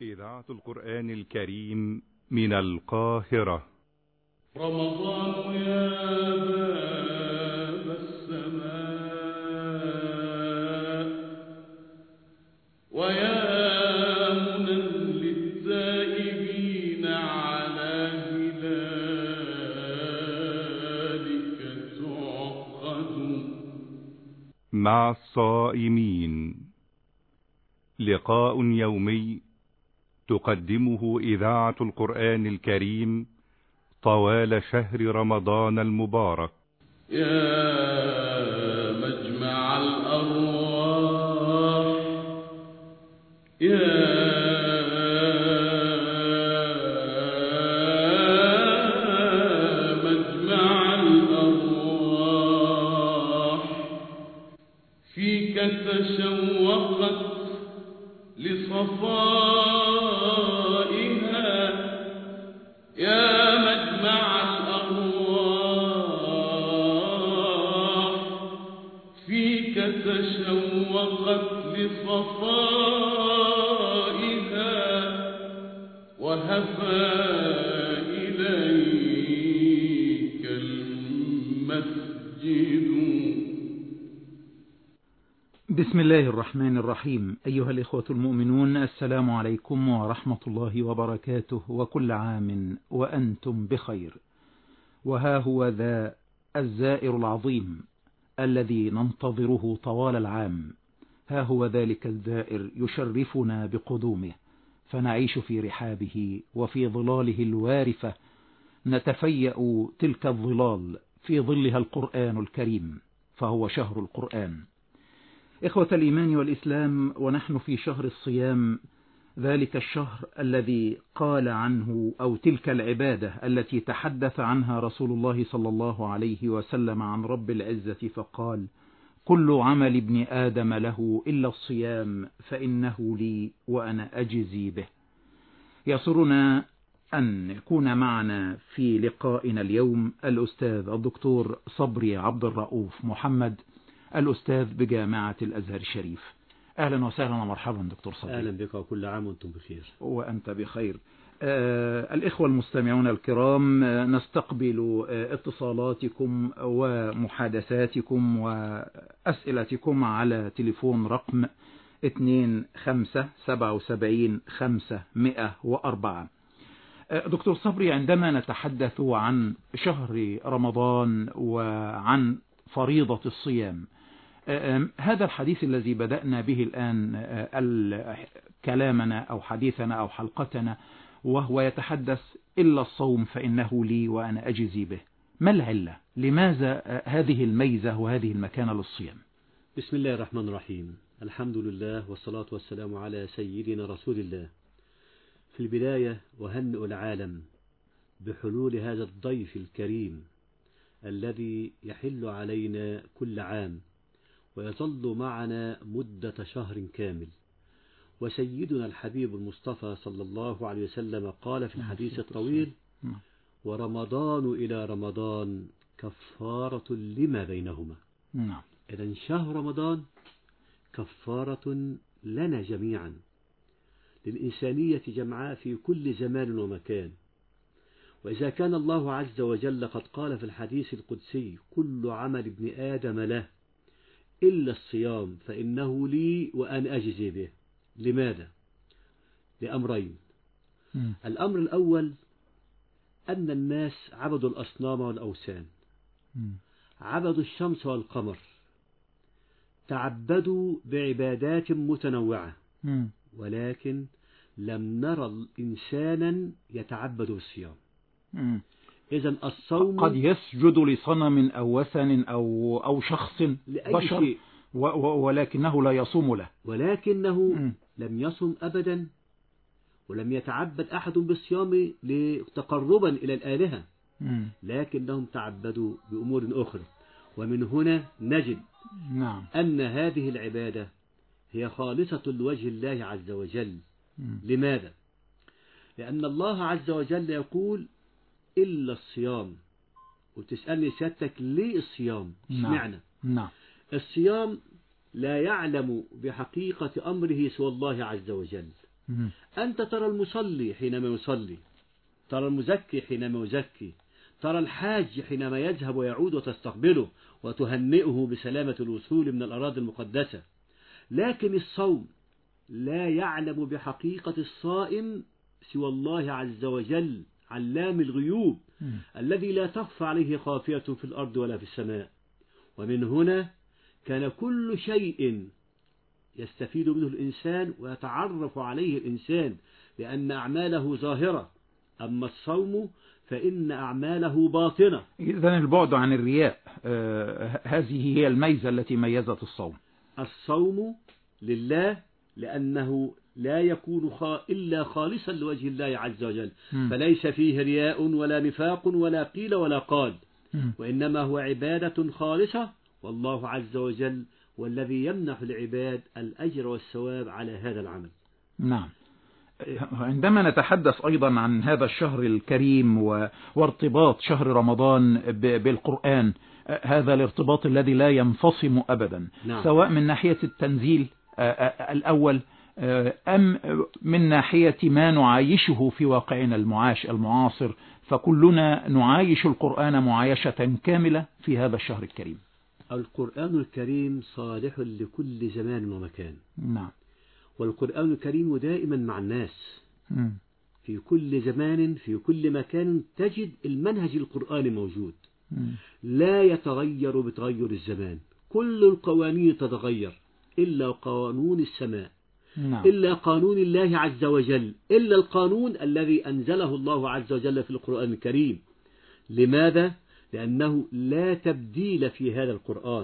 إذاعة القرآن الكريم من القاهرة. رمضان يا باب السماء ويا منى للتائبين على هلالك تعقد. مع الصائمين لقاء يومي تقدمه إذاعة القرآن الكريم طوال شهر رمضان المبارك. يا مجمع الأرواح يا مجمع الأرواح فيك تشوقت لصفائها يا مجمع الأرواح فيك تشوقت لصفائها وهفى إليك المسجد. بسم الله الرحمن الرحيم. أيها الإخوة المؤمنون، السلام عليكم ورحمة الله وبركاته، وكل عام وأنتم بخير. وها هو ذا الزائر العظيم الذي ننتظره طوال العام، ها هو ذلك الزائر يشرفنا بقدومه، فنعيش في رحابه وفي ظلاله الوارفة، نتفيأ تلك الظلال في ظلها القرآن الكريم، فهو شهر القرآن. إخوة الإيمان والإسلام، ونحن في شهر الصيام، ذلك الشهر الذي قال عنه، أو تلك العبادة التي تحدث عنها رسول الله صلى الله عليه وسلم عن رب العزة فقال: كل عمل ابن آدم له إلا الصيام فإنه لي وأنا أجزي به. يسرنا أن يكون معنا في لقائنا اليوم الأستاذ الدكتور صبري عبد الرؤوف محمد، الأستاذ بجامعة الأزهر الشريف. أهلا وسهلا ومرحبا دكتور صبري. أهلا بك وكل عام وأنتم بخير. وأنت بخير. الإخوة المستمعون الكرام، نستقبل اتصالاتكم ومحادثاتكم وأسئلتكم على تليفون رقم 2577 دكتور صبري، عندما نتحدث عن شهر رمضان وعن فريضة الصيام، هذا الحديث الذي بدأنا به الآن كلامنا أو حديثنا أو حلقتنا، وهو يتحدث إلا الصوم فإنه لي وأنا أجزي به، ما العلة؟ لماذا هذه الميزة وهذه المكانة للصيام؟ بسم الله الرحمن الرحيم، الحمد لله والصلاة والسلام على سيدنا رسول الله. في البداية وهنئ العالم بحلول هذا الضيف الكريم الذي يحل علينا كل عام ويظل معنا مدة شهر كامل. وسيدنا الحبيب المصطفى صلى الله عليه وسلم قال في الحديث الطويل: ورمضان إلى رمضان كفارة لما بينهما. إذن شهر رمضان كفارة لنا جميعا، للإنسانية جمعاء في كل زمان ومكان. وإذا كان الله عز وجل قد قال في الحديث القدسي: كل عمل ابن آدم له إلا الصيام فإنه لي وأنا أجزي به. لماذا؟ لأمرين. الأمر الأول أن الناس عبدوا الأصنام والأوثان، عبدوا الشمس والقمر، تعبدوا بعبادات متنوعة، ولكن لم نرى إنسانا يتعبد بالصيام. إذن الصوم قد يسجد لصنم أو وثن أو شخص بشر، ولكنه لا يصوم له، ولكنه لم يصم أبدا، ولم يتعبد أحد بالصيام تقربا إلى الآلهة، لكنهم تعبدوا بأمور أخرى. ومن هنا نجد أن هذه العبادة هي خالصة لوجه الله عز وجل. لماذا؟ لأن الله عز وجل يقول: إلا الصيام. وتسألني سيادتك ليه الصيام؟ اشمعنى؟ الصيام لا يعلم بحقيقة أمره سوى الله عز وجل. أنت ترى المصلي حينما يصلي، ترى المزكي حينما يزكي، ترى الحاج حينما يذهب ويعود وتستقبله وتهنئه بسلامة الوصول من الأراضي المقدسة. لكن الصوم لا يعلم بحقيقة الصائم سوى الله عز وجل علام الغيوب الذي لا تخفى عليه خافية في الأرض ولا في السماء. ومن هنا كان كل شيء يستفيد منه الإنسان ويتعرف عليه الإنسان لأن أعماله ظاهرة، أما الصوم فإن أعماله باطنة. إذن البعد عن الرياء هذه هي الميزة التي ميزت الصوم. الصوم لله لأنه لا يكون إلا خالصا لوجه الله عز وجل، فليس فيه رياء ولا نفاق ولا قيل ولا قال، وإنما هو عبادة خالصة، والله عز وجل والذي يمنح العباد الأجر والثواب على هذا العمل. نعم. عندما نتحدث أيضا عن هذا الشهر الكريم وارتباط شهر رمضان بالقرآن، هذا الارتباط الذي لا ينفصم أبدا، نعم. سواء من ناحية التنزيل الأول أم من ناحية ما نعايشه في واقعنا المعاصر، فكلنا نعايش القرآن معايشة كاملة في هذا الشهر الكريم. القرآن الكريم صالح لكل زمان ومكان. نعم. والقرآن الكريم دائما مع الناس في كل زمان في كل مكان تجد المنهج القرآني موجود، لا يتغير بتغير الزمان، كل القوانين تتغير إلا قانون السماء، نعم. إلا قانون الله عز وجل، إلا القانون الذي أنزله الله عز وجل في القرآن الكريم. لماذا؟ لأنه لا تبديل في هذا القرآن،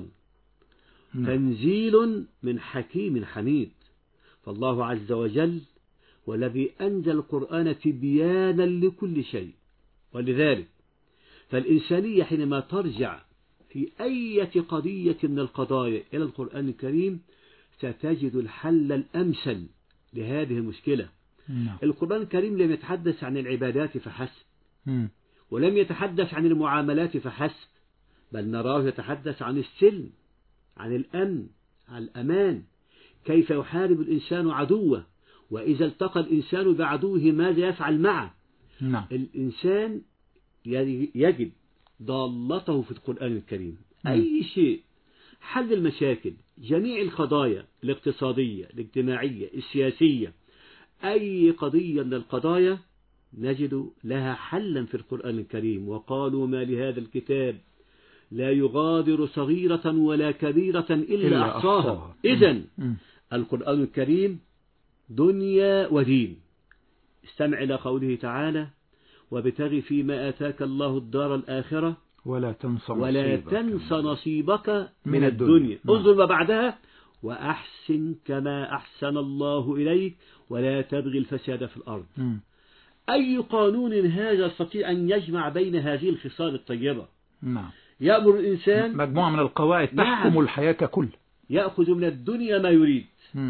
تنزيل من حكيم حميد. فالله عز وجل والذي أنزل القرآن تبيانا لكل شيء. ولذلك فالإنسانية حينما ترجع في أي قضية من القضايا إلى القرآن الكريم ستجد الحل الأمثل لهذه المشكلة. القرآن الكريم لم يتحدث عن العبادات فحسب، ولم يتحدث عن المعاملات فحسب، بل نراه يتحدث عن السلم، عن الأمن، عن الأمان، كيف يحارب الإنسان عدوه، وإذا التقى الإنسان بعدوه ماذا يفعل معه. نعم. الإنسان يجد ضالته في القرآن الكريم. أي شيء، حل المشاكل، جميع القضايا الاقتصادية الاجتماعية السياسية، أي قضية من القضايا نجد لها حلا في القرآن الكريم. وقالوا ما لهذا الكتاب لا يغادر صغيرة ولا كبيرة إلا أحصاها. إذن القرآن الكريم دنيا ودين. استمع إلى قوله تعالى وابتغ فيما آتاك الله الدار الآخرة ولا تنس نصيبك من الدنيا. انظر ما بعدها وأحسن كما أحسن الله إليك ولا تبغي الفساد في الأرض. أي قانون هذا يستطيع أن يجمع بين هذه الخصال الطيبة؟ نعم. يأمر الإنسان مجموعة من القواعد تحكم نعم. الحياة ككل. يأخذ من الدنيا ما يريد،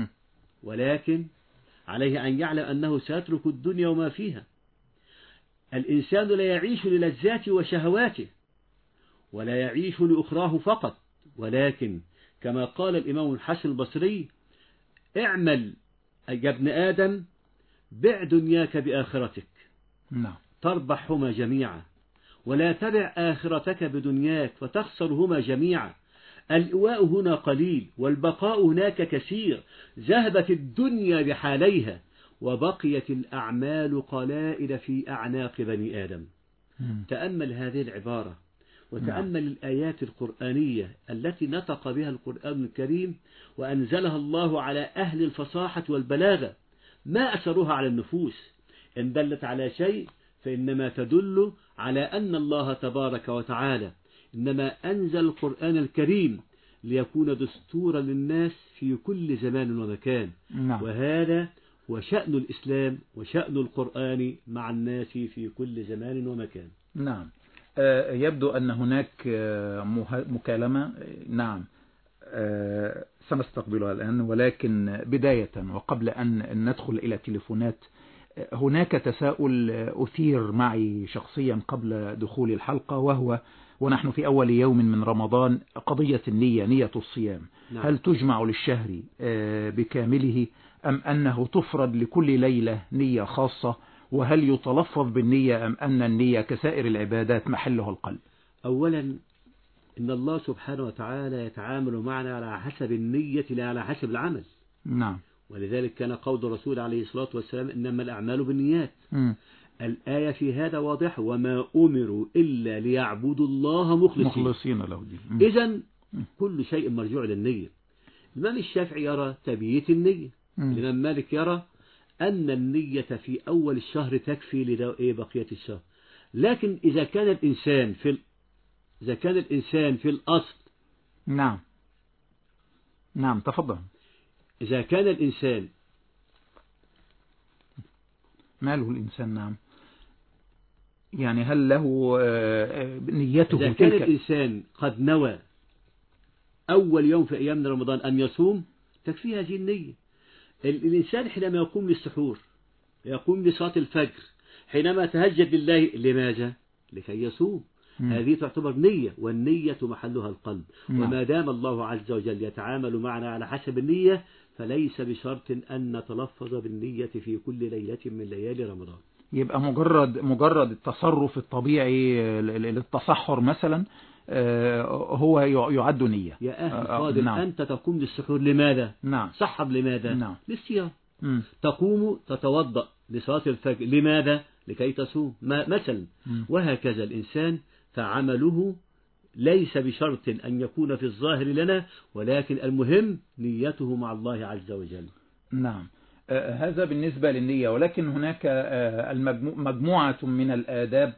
ولكن عليه أن يعلم أنه سيترك الدنيا وما فيها. الإنسان لا يعيش للذات وشهواته ولا يعيش لأخراه فقط، ولكن كما قال الإمام الحسن البصري اعمل يا ابن آدم بع دنياك بآخرتك تربحهما جميعا، ولا تبع آخرتك بدنياك فتخسرهما جميعا. الإواء هنا قليل والبقاء هناك كثير. ذهبت الدنيا بحاليها وبقيت الأعمال قلائل في أعناق بني آدم. تأمل هذه العبارة وتأمل الآيات القرآنية التي نطق بها القرآن الكريم وأنزلها الله أهل أهل الفصاحة والبلاغة، ما أثرها على النفوس. إن دلت على شيء فإنما تدل على أن الله تبارك وتعالى إنما أنزل القرآن الكريم ليكون دستورا للناس في كل زمان ومكان. وهذا وشأن الإسلام وشأن القرآن مع الناس في كل زمان ومكان. نعم. يبدو أن هناك مكالمة. نعم، سنستقبلها الآن، ولكن بداية وقبل أن ندخل إلى تليفونات، هناك تساؤل أثير معي شخصيا قبل دخول الحلقة، وهو ونحن في أول يوم من رمضان قضية النية، نية الصيام. هل تجمع للشهر بكامله أم أنه تفرد لكل ليلة نية خاصة؟ وهل يتلفظ بالنية أم أن النية كسائر العبادات محلها القلب؟ أولا إن الله سبحانه وتعالى يتعامل معنا على حسب النية لا على حسب العمل. نعم. ولذلك كان قول الرسول عليه الصلاة والسلام إنما الأعمال بالنيات. الآية في هذا واضحة: وما أمروا إلا ليعبدوا الله مخلصين له الدين. إذن كل شيء مرجوع للنية. الإمام الشافعي يرى تبييت النية. الإمام مالك يرى أن النية في أول الشهر تكفي لبقية الشهر. لكن إذا كان الإنسان في الأصل. نعم تفضل. إذا كان الإنسان ماله الإنسان؟ نعم، يعني هل له نيته؟ إذا كان الإنسان قد نوى أول يوم في أيام رمضان أن يصوم تكفي هذه النية. الإنسان حينما يقوم للسحور، يقوم لصلاة الفجر، حينما تهجد بالله، لماذا؟ لكي يصوم. هذه تعتبر نية، والنية محلها القلب. وما دام الله عز وجل يتعامل معنا على حسب النية فليس بشرط أن نتلفظ بالنية في كل ليلة من ليالي رمضان. يبقى مجرد التصرف الطبيعي للتصحر مثلا هو يعد نية. يا أخي فاضل، نعم. أنت تقوم للسحور لماذا؟ نعم. سحر لماذا؟ نعم. للصيام. تقوم تتوضأ لصلاة الفجر لماذا؟ لكي تصوم مثلا. وهكذا الإنسان فعمله ليس بشرط أن يكون في الظاهر لنا، ولكن المهم نيته مع الله عز وجل. نعم. هذا بالنسبة للنية، ولكن هناك مجموعة من الآداب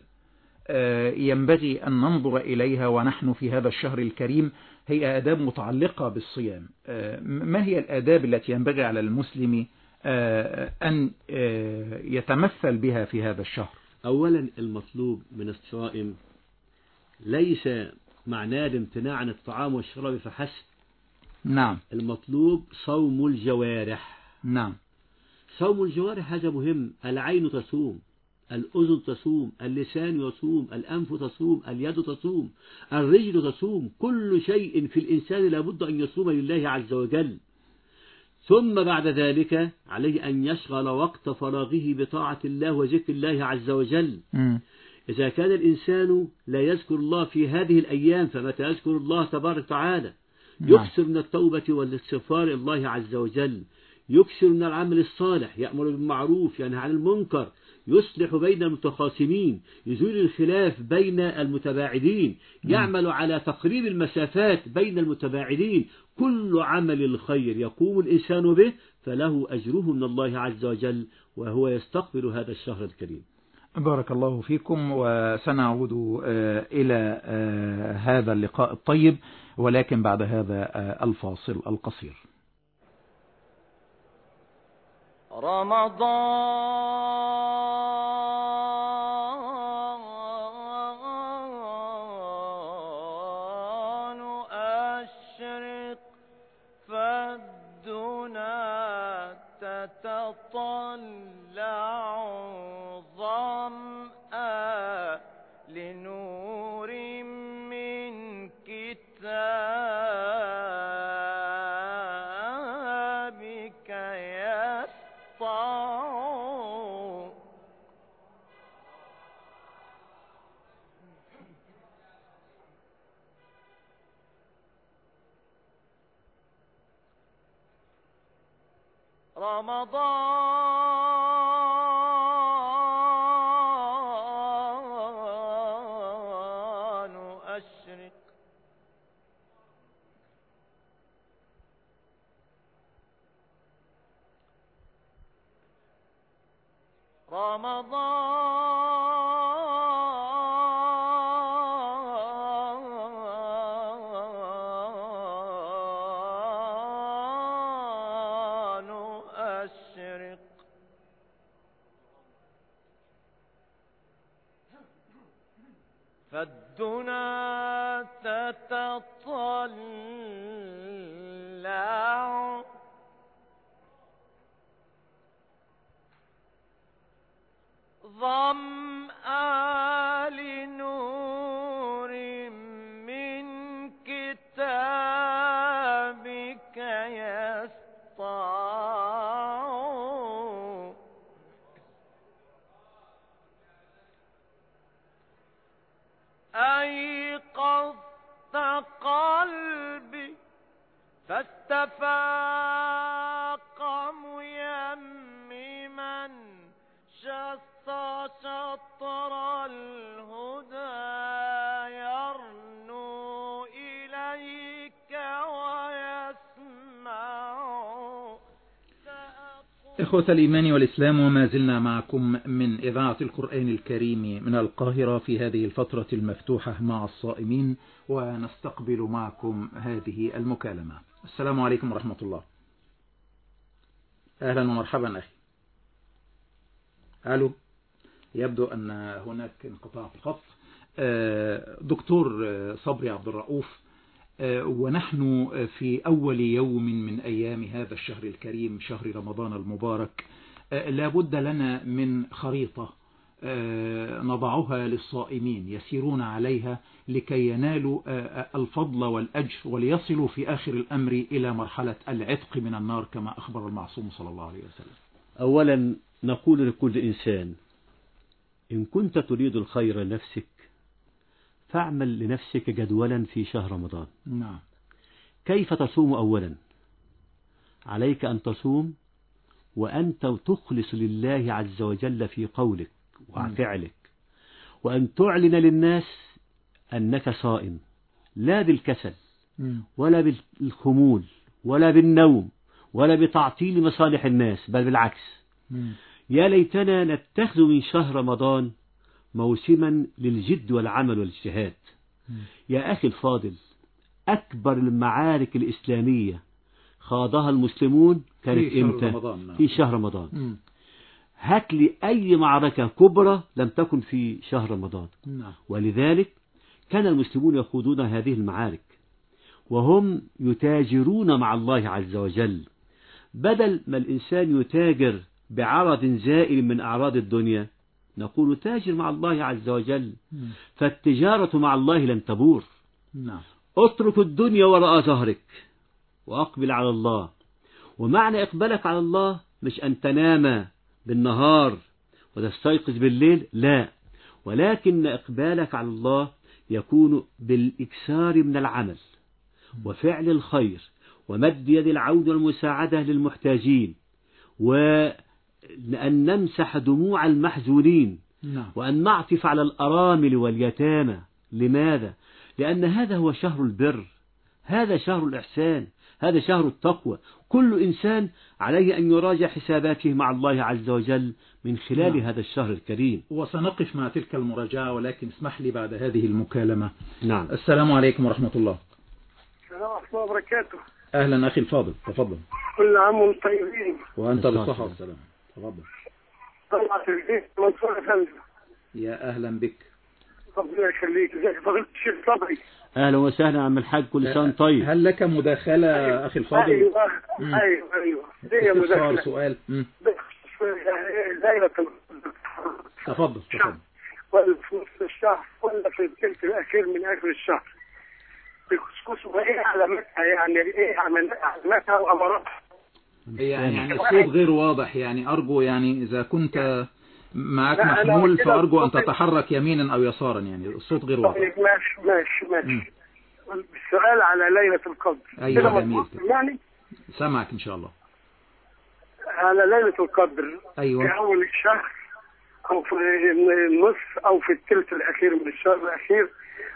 ينبغي أن ننظر إليها ونحن في هذا الشهر الكريم، هي آداب متعلقة بالصيام. ما هي الآداب التي ينبغي على المسلم أن يتمثل بها في هذا الشهر؟ أولا المطلوب من الصائم ليس معناه الامتناع عن الطعام والشراب فحسب. نعم. المطلوب صوم الجوارح. نعم. صوم الجوارح هذا مهم. العين تصوم، الأذن تصوم، اللسان يصوم، الأنف تصوم، اليد تصوم، الرجل تصوم. كل شيء في الإنسان لابد أن يصوم لله عز وجل. ثم بعد ذلك عليه أن يشغل وقت فراغه بطاعة الله وذكر الله عز وجل. إذا كان الإنسان لا يذكر الله في هذه الأيام فمتى يذكر الله تبارك وتعالى؟ يكثر من التوبة والاستغفار الله عز وجل، يكثر من العمل الصالح، يأمر بالمعروف ينهى عن المنكر، يصلح بين المتخاصمين، يزيل الخلاف بين المتباعدين، يعمل على تقريب المسافات بين المتباعدين. كل عمل الخير يقوم الإنسان به فله أجره من الله عز وجل، وهو يستقبل هذا الشهر الكريم. بارك الله فيكم، وسنعود إلى هذا اللقاء الطيب، ولكن بعد هذا الفاصل القصير. رمضان أشرق فالدنا تتطلع ظمأ لنور من كتابك يسطع. رمضان أشرق رمضان أشرق فالدنا تتطلع ظمأ لنور من كتابك يسطع. إخوة الإيمان والإسلام، وما زلنا معكم من إذاعة القرآن الكريم من القاهرة في هذه الفترة المفتوحة مع الصائمين، ونستقبل معكم هذه المكالمة. السلام عليكم ورحمة الله. أهلا ومرحبا أخي. ألو، يبدو أن هناك انقطاع في الخط. دكتور صبري عبد الرؤوف، ونحن في أول يوم من أيام هذا الشهر الكريم، شهر رمضان المبارك، لا بد لنا من خريطة نضعها للصائمين يسيرون عليها لكي ينالوا الفضل والأجر، وليصلوا في آخر الأمر إلى مرحلة العتق من النار كما أخبر المعصوم صلى الله عليه وسلم. أولا نقول لكل إنسان: إن كنت تريد الخير لنفسك فاعمل لنفسك جدولا في شهر رمضان. نعم. كيف تصوم؟ أولا عليك أن تصوم وأنت تخلص لله عز وجل في قولك وفعلك، وأن تعلن للناس أنك صائم، لا بالكسل ولا بالخمول ولا بالنوم ولا بتعطيل مصالح الناس، بل بالعكس. يا ليتنا نتخذ من شهر رمضان موسما للجد والعمل والاجتهاد. يا أخي الفاضل، أكبر المعارك الإسلامية خاضها المسلمون كانت إمتى؟ في شهر رمضان. هات لي أي معركة كبرى لم تكن في شهر رمضان. ولذلك كان المسلمون يخوضون هذه المعارك وهم يتاجرون مع الله عز وجل، بدل ما الإنسان يتاجر بعرض زائل من أعراض الدنيا، نقول تاجر مع الله عز وجل، فالتجارة مع الله لن تبور. اترك الدنيا وراء ظهرك وأقبل على الله. ومعنى إقبالك على الله مش أن تنام بالنهار وتستيقظ بالليل، لا، ولكن إقبالك على الله يكون بالإكثار من العمل وفعل الخير ومد يد العون والمساعدة للمحتاجين، وأن نمسح دموع المحزونين، وأن نعطف على الأرامل واليتامى. لماذا؟ لأن هذا هو شهر البر، هذا شهر الإحسان، هذا شهر التقوى. كل إنسان عليه أن يراجع حساباته مع الله عز وجل من خلال هذا الشهر الكريم. وسنقف مع تلك المراجعة، ولكن اسمح لي بعد هذه المكالمة. نعم. السلام عليكم ورحمة الله. السلام ورحمة الله وبركاته. أهلا أخي الفاضل، تفضل. كل عام وانتم طيبين. وأنت بالصحة والسلام. تفضل. طلعت البيت منصور يا فندم. يا أهلا بك. ربنا يخليك. ازيك فضيلة الشيخ صبري؟ أهلا وسهلا عم الحاج، كل سنة طيب. هل لك مداخلة أخي الفاضل؟ أيوة ليه مداخلة؟ سؤال. ليلة تفضل. ولا في نصف الشهر ولا في الثلث الأخير من آخر الشهر، بخصوص وإيه علامتها، يعني إيه علامتها وأمراتها؟ يعني الصوت غير واضح، يعني أرجو يعني إذا كنت معك محمول فأرجو أن تتحرك يمينا أو يسارا، يعني الصوت غير واضح. ماشي. السؤال على ليلة القدر. أيوة جميل. يعني سمعك إن شاء الله. على ليلة القدر. أيوة. في أول الشهر أو في النصف أو في الثلث الأخير من الشهر الأخير،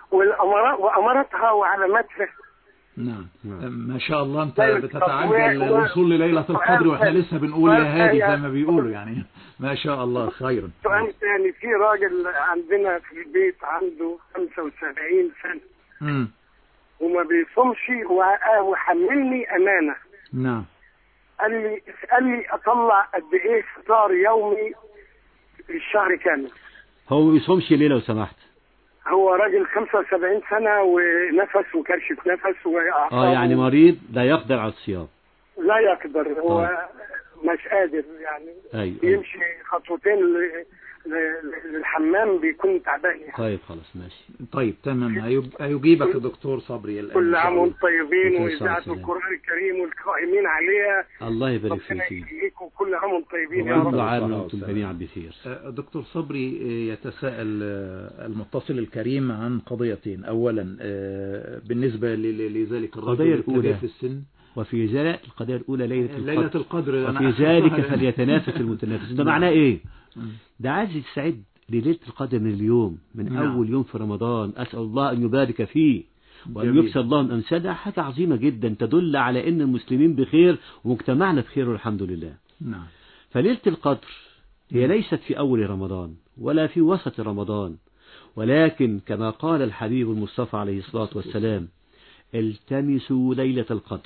وأمرتها وعلاماتها. نعم. ما شاء الله، أنت بتتعجل الوصول لليلة القدر وإحنا لسه بنقول يا هادي زي ما بيقولوا، يعني ما شاء الله خيرا. سؤال ثاني، في راجل عندنا في البيت عنده 75 سنة وما بيصومش، وحملني أمانة. نعم. قال لي أطلع قد إيه فطار يومي الشهر كامل. هو ما بيصومش ليه لو سمحت؟ هو راجل 75 سنة ونفس وكرشة نفس وأعصاب. يعني مريض لا يقدر على الصيام. لا يقدر، هو مش قادر يعني. يمشي خطوتين للحمام بيكون تعبان يعني. طيب خلاص ماشي. طيب تمام، هيجيبك الدكتور صبري الآن. كل عام وانتم طيبين، وإذاعة القرآن الكريم والقائمين عليها الله يبارك فيك. كل عام وانتم طيبين يا رب. كل عام وانتم جميعا بخير. دكتور صبري، يتساءل المتصل الكريم عن قضيتين. أولا بالنسبة لذلك الرجل الكبير في السن، وفي ذلك القضية الأولى ليلة القدر، وفي ذلك فليتنافس المتنافسون. ده معناه إيه؟ ده عايز يستعد لليلة القدر من اليوم، من أول يوم في رمضان. أسأل الله أن يبارك فيه وأن يكسر الله من أمثال. ده حاجة عظيمة جدا تدل على أن المسلمين بخير ومجتمعنا بخير والحمد لله. نعم. فليلة القدر هي ليست في أول رمضان ولا في وسط رمضان، ولكن كما قال الحبيب المصطفى عليه الصلاة والسلام: التمسوا ليلة القدر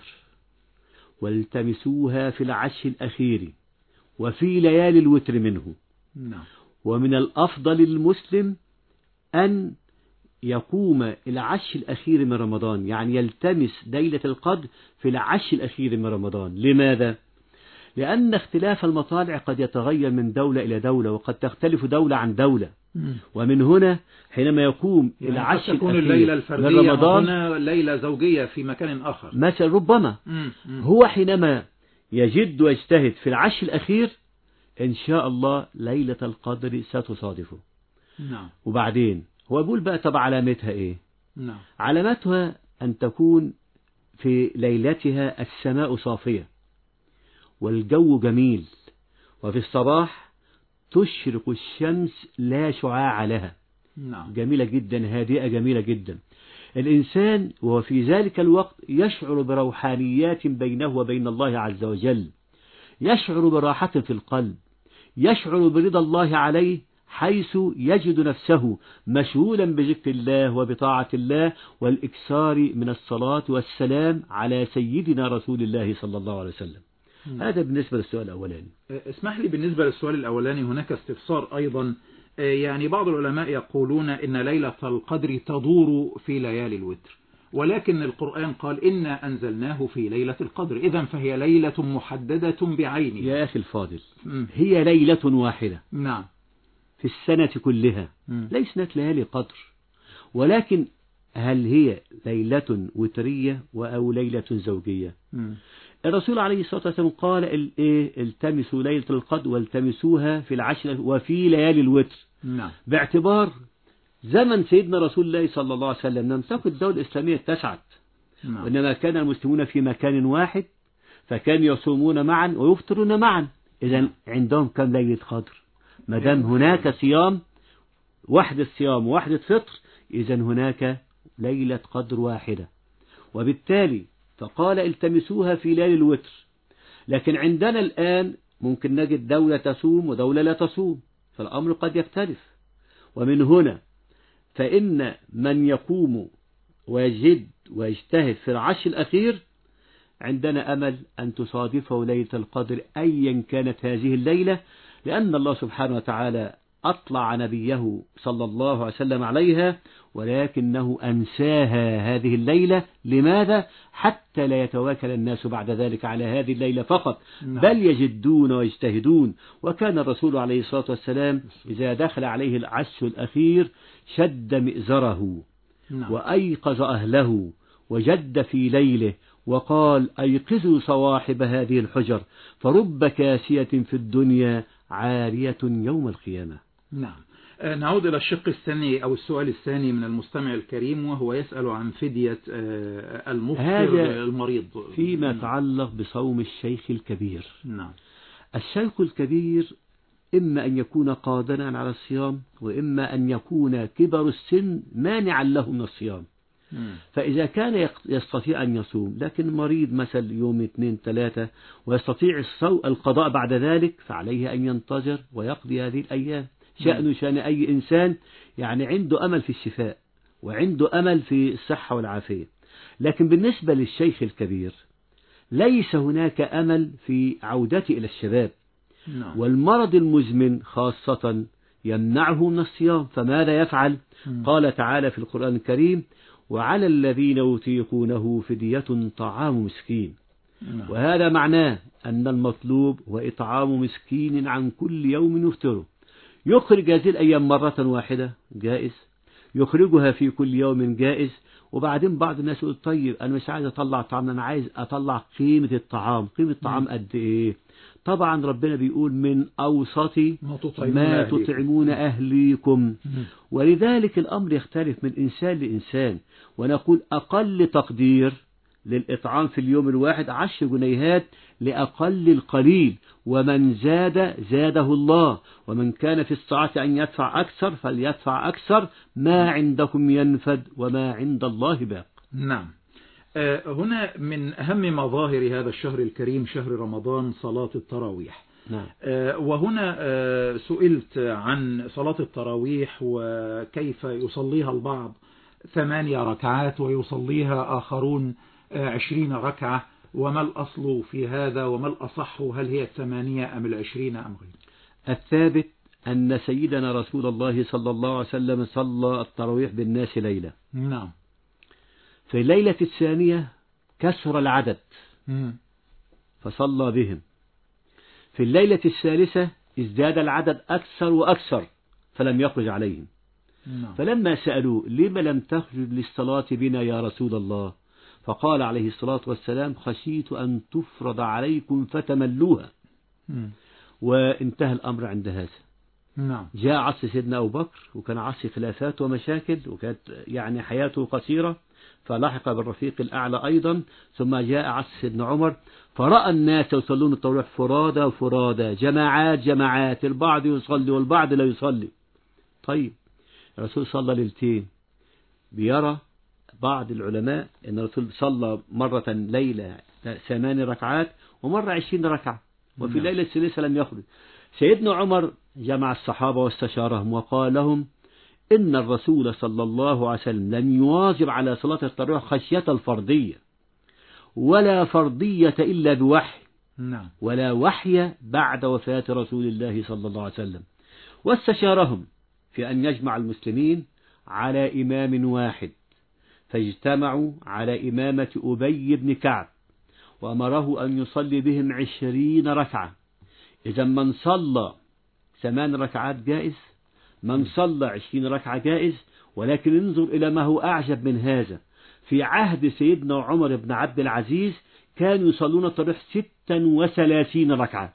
والتمسوها في العشر الأخير وفي ليالي الوتر منه. ومن الأفضل للمسلم أن يقوم العشر الأخير من رمضان، يعني يلتمس ليلة القدر في العشر الأخير من رمضان. لماذا؟ لأن اختلاف المطالع قد يتغير من دولة إلى دولة، وقد تختلف دولة عن دولة. ومن هنا حينما يقوم العشر تكون الأخير الليلة من الفردية رمضان هنا ليلة زوجية في مكان آخر مثلا، ربما هو حينما يجد ويجتهد في العشر الأخير إن شاء الله ليلة القدر ستصادفه. وبعدين هو بيقول بقى طب علامتها إيه؟ علامتها أن تكون في ليلتها السماء صافية والجو جميل، وفي الصباح تشرق الشمس لا شعاع لها. جميلة جدا، هادئة جميلة جدا. الإنسان وهو في ذلك الوقت يشعر بروحانيات بينه وبين الله عز وجل، يشعر براحة في القلب، يشعر برضا الله عليه، حيث يجد نفسه مشغولا بذكر الله وبطاعة الله والإكثار من الصلاة والسلام على سيدنا رسول الله صلى الله عليه وسلم. هذا بالنسبة للسؤال الأولاني. اسمح لي، بالنسبة للسؤال الأولاني هناك استفسار أيضا. يعني بعض العلماء يقولون إن ليلة القدر تدور في ليالي الوتر، ولكن القرآن قال إنا أنزلناه في ليلة القدر، إذن فهي ليلة محددة بعينها. يا أخي الفاضل، هي ليلة واحدة في السنة كلها، ليست ليالي قدر. ولكن هل هي ليلة وترية أو ليلة زوجية؟ الرسول عليه الصلاة والسلام قال التمسوا ليلة القدر والتمسوها في العشر وفي ليالي الوتر. باعتبار زمن سيدنا رسول الله صلى الله عليه وسلم لم تكن الدولة الإسلامية اتسعت، وإنما كان المسلمون في مكان واحد، فكانوا يصومون معا ويفطرون معا. إذن عندهم كم ليلة قدر؟ ما دام هناك صيام، وحدة صيام ووحدة فطر، إذن هناك ليلة قدر واحدة. وبالتالي فقال التمسوها في ليالي الوتر. لكن عندنا الآن ممكن نجد دولة تصوم ودولة لا تصوم، فالأمر قد يختلف. ومن هنا فإن من يقوم ويجد ويجتهد في العشر الأخير عندنا أمل أن تصادفه ليلة القدر أيا كانت هذه الليلة، لأن الله سبحانه وتعالى أطلع نبيه صلى الله عليه وسلم عليها، ولكنه أنساها هذه الليلة. لماذا؟ حتى لا يتواكل الناس بعد ذلك على هذه الليلة فقط، بل يجدون ويجتهدون. وكان الرسول عليه الصلاة والسلام إذا دخل عليه العشر الأخير شد مئزره وأيقظ أهله وجد في ليله وقال: أيقظوا صواحب هذه الحجر فرب كاسية في الدنيا عارية يوم القيامة. نعود إلى الشق الثاني أو السؤال الثاني من المستمع الكريم، وهو يسأل عن فدية المفطر المريض فيما يتعلق بصوم الشيخ الكبير. الشيخ الكبير إما أن يكون قادرا على الصيام، وإما أن يكون كبر السن مانعا له من الصيام. فإذا كان يستطيع أن يصوم لكن مريض مثل يوم 2 3 ويستطيع القضاء بعد ذلك، فعليه أن ينتظر ويقضي هذه الأيام. شأن أي إنسان يعني عنده أمل في الشفاء وعنده أمل في الصحة والعافية. لكن بالنسبة للشيخ الكبير ليس هناك أمل في عودته إلى الشباب، والمرض المزمن خاصة يمنعه من الصيام. فماذا يفعل؟ قال تعالى في القرآن الكريم: وعلى الذين يطيقونه فدية طعام مسكين. وهذا معناه أن المطلوب هو إطعام مسكين عن كل يوم يفطره. يخرج هذه الأيام مرة واحدة جائز، يخرجها في كل يوم جائز. وبعدين بعض الناس يقول: طيب أنا مش عايز أطلع طعام، أنا عايز أطلع قيمة الطعام. قيمة الطعام قد إيه؟ طبعا ربنا بيقول: من أوسط ما تطعمون أهليكم. ولذلك الأمر يختلف من إنسان لإنسان، ونقول أقل تقدير للإطعام في اليوم الواحد 10 جنيهات لأقل القليل، ومن زاد زاده الله، ومن كان في السعة أن يدفع أكثر فليدفع أكثر، ما عندكم ينفد وما عند الله باق. هنا من أهم مظاهر هذا الشهر الكريم شهر رمضان صلاة التراويح. نعم. وهنا سئلت عن صلاة التراويح وكيف يصليها البعض 8 ركعات ويصليها آخرون 20 ركعة، وما الأصل في هذا وما الأصح، هل هي 8 أم 20 أم غير؟ الثابت أن سيدنا رسول الله صلى الله عليه وسلم صلى التراويح بالناس ليلة. نعم. في الليلة الثانية كسر العدد فصلى بهم. في الليلة الثالثة ازداد العدد أكثر وأكثر فلم يخرج عليهم. فلما سألوا لما لم تخرج للصلاة بنا يا رسول الله، فقال عليه الصلاة والسلام خشيت أن تفرض عليكم فتملوها. وانتهى الأمر عند هذا. نعم. جاء عصر سيدنا أبو بكر وكان عصر خلافات ومشاكل وكانت يعني حياته قصيرة، فلحق بالرفيق الأعلى أيضا. ثم جاء عصر سيدنا عمر فرأى الناس يصلون التراويح فرادى فرادى، جماعات جماعات، البعض يصلي والبعض لا يصلي. طيب الرسول صلى ليلتين. بيرى بعض العلماء أن الرسول صلى مرة ليلة 8 ركعات ومرة 20 ركعة، وفي الليلة الثالثة لم يخرج. سيدنا عمر جمع الصحابة واستشارهم وقال لهم إن الرسول صلى الله عليه وسلم لم يواظب على صلاة التراويح خشية الفرضية، ولا فرضية إلا بوحي، ولا وحي بعد وفاة رسول الله صلى الله عليه وسلم. واستشارهم في أن يجمع المسلمين على إمام واحد، فاجتمعوا على إمامة أبي بن كعب وأمره أن يصلي بهم 20 ركعة. إذا من صلى 8 ركعات جائز، من صلى 20 ركعة جائز. ولكن انظر إلى ما هو أعجب من هذا، في عهد سيدنا عمر بن عبد العزيز كانوا يصلون التراويح 36 ركعة.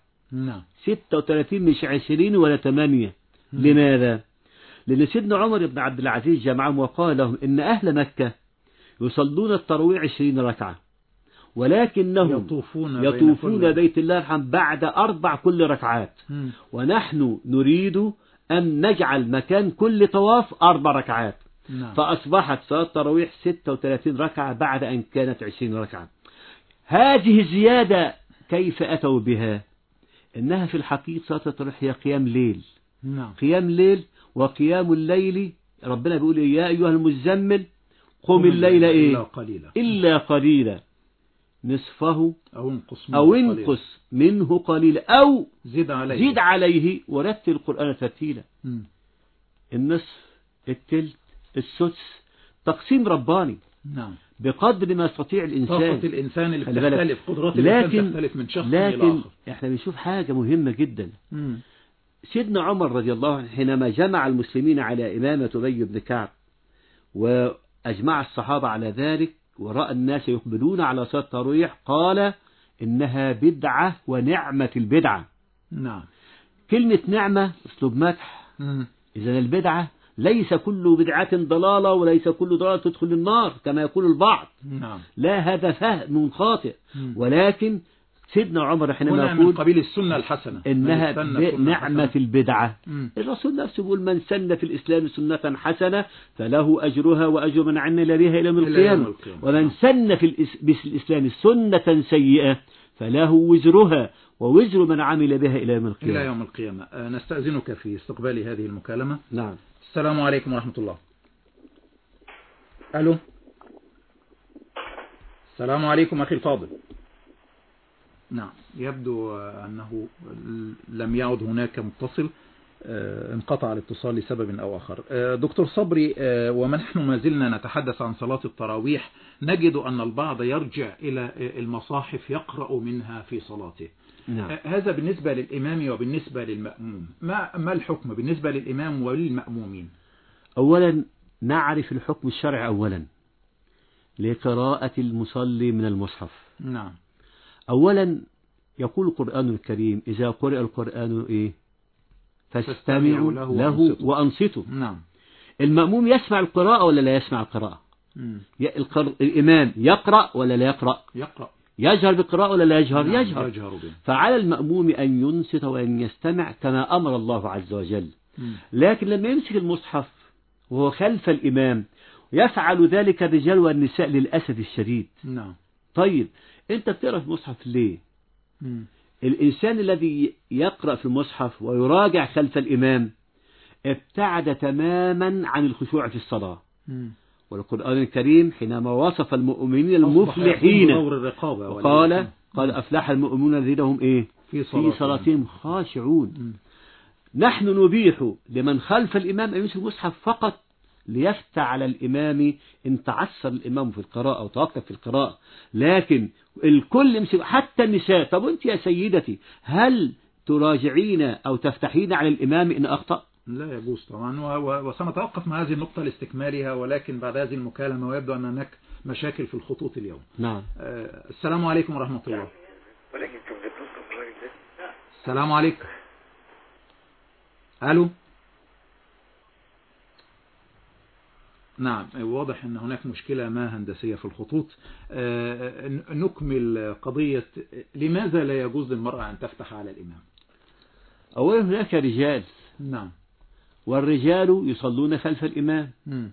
36 مش 20 ولا 8. لماذا؟ لأن سيدنا عمر بن عبد العزيز جمعهم وقال لهم إن أهل مكة يصلون التراويح 20 ركعة، ولكنهم يطوفون بيت الله الحرام بعد 4 كل ركعات، ونحن نريد أن نجعل مكان كل طواف 4 ركعات. فأصبحت صلاة التراويح 36 ركعة بعد أن كانت 20 ركعة. هذه الزيادة كيف أتوا بها؟ إنها في الحقيقة صلاة التراويح هي قيام ليل. قيام ليل، وقيام الليل ربنا بيقول يا أيها المزمل قم الليل إلا قليلا نصفه أو انقص منه قليلا أو زد عليه ورتل القرآن ترتيلا. النصف، التلت، السدس، تقسيم رباني بقدر ما يستطيع الإنسان. طاقة الإنسان اللي بتختلف، قدرات الإنسان تختلف من شخص إلى آخر. احنا بنشوف حاجة مهمة جدا. سيدنا عمر رضي الله عنه حينما جمع المسلمين على إمامة أبي بن كعب وأجمع الصحابة على ذلك ورأى الناس يقبلون على صلاة التراويح قال إنها بدعة ونعمة البدعة. كلمة نعمة أسلوب مدح. إذن البدعة ليس كل بدعة ضلالة وليس كل ضلالة تدخل النار كما يقول البعض. لا، هذا فهم خاطئ. ولكن سيدنا عمر حينما يقول من قبيل السنة الحسنة إنها نعمة البدعة. الرسول نفسه يقول من سن في الإسلام سنة حسنة فله أجرها وأجر من عمل بها إلى يوم القيامة، ومن سن في الإسلام سنة سيئة فله وزرها ووزر من عمل بها إلى يوم القيامة. نستأذنك في استقبال هذه المكالمة. نعم. السلام عليكم ورحمة الله. ألو. السلام عليكم أخي الفاضل. نعم، يبدو أنه لم يعد هناك متصل، انقطع الاتصال لسبب أو آخر. دكتور صبري، ونحن ما زلنا نتحدث عن صلاة التراويح، نجد أن البعض يرجع إلى المصاحف يقرأ منها في صلاته. هذا بالنسبة للإمام وبالنسبة للمأموم، ما الحكم بالنسبة للإمام وللمأمومين؟ أولا نعرف الحكم الشرعي أولا لقراءة المصلي من المصحف. أولا يقول القرآن الكريم إذا قرأ القرآن فاستمعوا له وأنصتوا. المأموم يسمع القراءة ولا لا يسمع القراءة؟ الإمام يقرأ ولا لا يقرأ؟ يجهر بالقراءة ولا لا يجهر؟ يجهر. فعلى المأموم أن ينصت وأن يستمع كما أمر الله عز وجل. لكن لما يمسك المصحف وهو خلف الإمام يفعل ذلك الرجال والنساء للأسف الشديد. طيب أنت بتقرأ في المصحف ليه؟ الإنسان الذي يقرأ في المصحف ويراجع خلف الإمام ابتعد تماما عن الخشوع في الصلاة. والقرآن الكريم حينما وصف المؤمنين المفلحين قال أفلح المؤمنون الذين هم إيه؟ في صلاتهم خاشعون. نحن نبيح لمن خلف الإمام أن يمسك المصحف فقط ليفتح على الإمام إن تعثر الإمام في القراءة أو توقف في القراءة، لكن الكل يمسك حتى النساء. طب وأنت يا سيدتي هل تراجعين أو تفتحين على الإمام إن أخطأ؟ لا يجوز طبعا، وسنتوقف مع هذه النقطة لاستكمالها، ولكن بعد هذه المكالمة ويبدو أن هناك مشاكل في الخطوط اليوم. نعم. السلام عليكم ورحمة الله. السلام عليكم. ألو. نعم، واضح أن هناك مشكلة ما هندسية في الخطوط. نكمل قضية لماذا لا يجوز للمرأة أن تفتح على الإمام. أولا هناك رجال، نعم، والرجال يصلون خلف الإمام،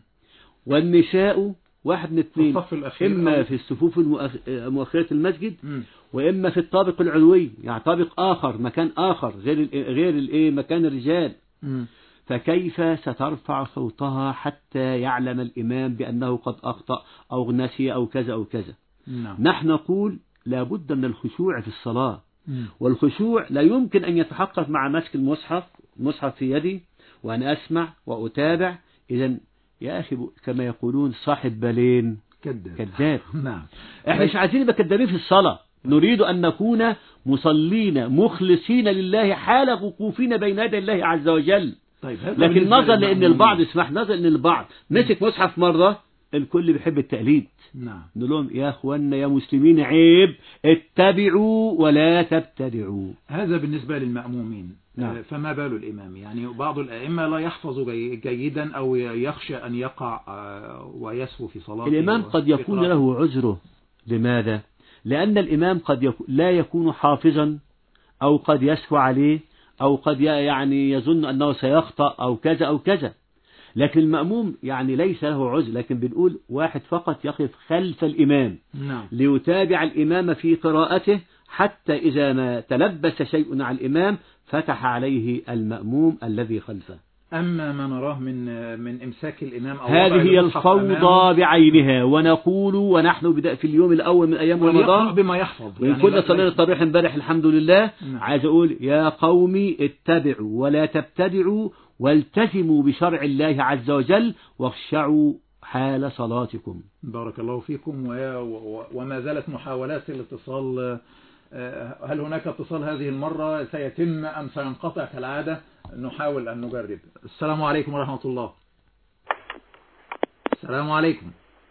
والنساء واحد من اثنين، إما في الصفوف المؤخرة المسجد، وإما في الطابق العلوي، يعني طابق آخر، مكان آخر غير مكان الرجال. فكيف سترفع صوتها حتى يعلم الإمام بأنه قد أخطأ أو نسي أو كذا أو كذا؟ نحن نقول لابد من الخشوع في الصلاة، والخشوع لا يمكن أن يتحقق مع مسك المصحف في يدي وأنا أسمع وأتابع. إذا يا أخي كما يقولون صاحب بالين كذاب. نعم، احنا مش عايزين نبقى كذابين في الصلاة، نريد أن نكون مصلين مخلصين لله حال وقوفين بين يدي الله عز وجل. طيب، لكن نظر لأن البعض نظر لأن البعض مسك مصحف مرة الكل بيحب التقليد. نعم، نقول لهم يا أخوانا يا مسلمين عيب، اتبعوا ولا تبتدعوا. هذا بالنسبة للمأمومين. نعم. فما بال الإمام؟ يعني بعض الأئمة لا يحفظ جيدا أو يخشى أن يقع ويسهو في صلاته. الإمام قد يكون له عذره. لماذا؟ لأن الإمام قد لا يكون حافظا، أو قد يسهو عليه، أو قد يعني يظن أنه سيخطأ أو كذا أو كذا. لكن المأموم يعني ليس له عذر، لكن بنقول واحد فقط يقف خلف الإمام. نعم. ليتابع الإمام في قراءته، حتى إذا ما تلبس شيء على الإمام فتح عليه المأموم الذي خلفه. أما ما نراه من إمساك الإمام أو هذه هي الفوضى بعينها. ونقول ونحن في اليوم الأول من أيام رمضان بما يحفظ، وإن كنا صلينا التراويح امبارح الحمد لله. نعم. عايز أقول يا قومي اتبعوا ولا تبتدعوا، والتزموا بشرع الله عز وجل، واخشعوا حال صلاتكم. بارك الله فيكم. وما زالت محاولات الاتصال. هل هناك اتصال هذه المرة سيتم أم سينقطع كالعادة؟ نحاول أن نجرب. السلام عليكم ورحمة الله. السلام عليكم.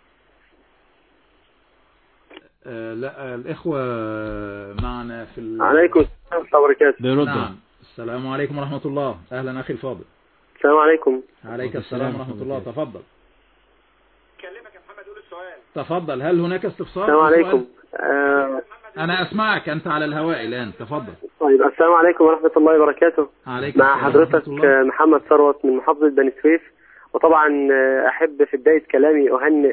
لا، الإخوة معنا في عليكم السلام ورحمة الله وبركاته. نعم. السلام عليكم ورحمة الله. أهلا أخي الفاضل. السلام عليكم. عليك السلام ورحمة الله. تفضل. كلمك يا محمد، قول السؤال. تفضل. هل هناك استفسار؟ السلام عليكم. أنا أسمعك، أنت على الهواء الآن. تفضل. طيب، السلام عليكم ورحمة الله وبركاته. مع حضرتك محمد ثروت من محافظة بني سويف. وطبعا أحب في بداية كلامي أهنئ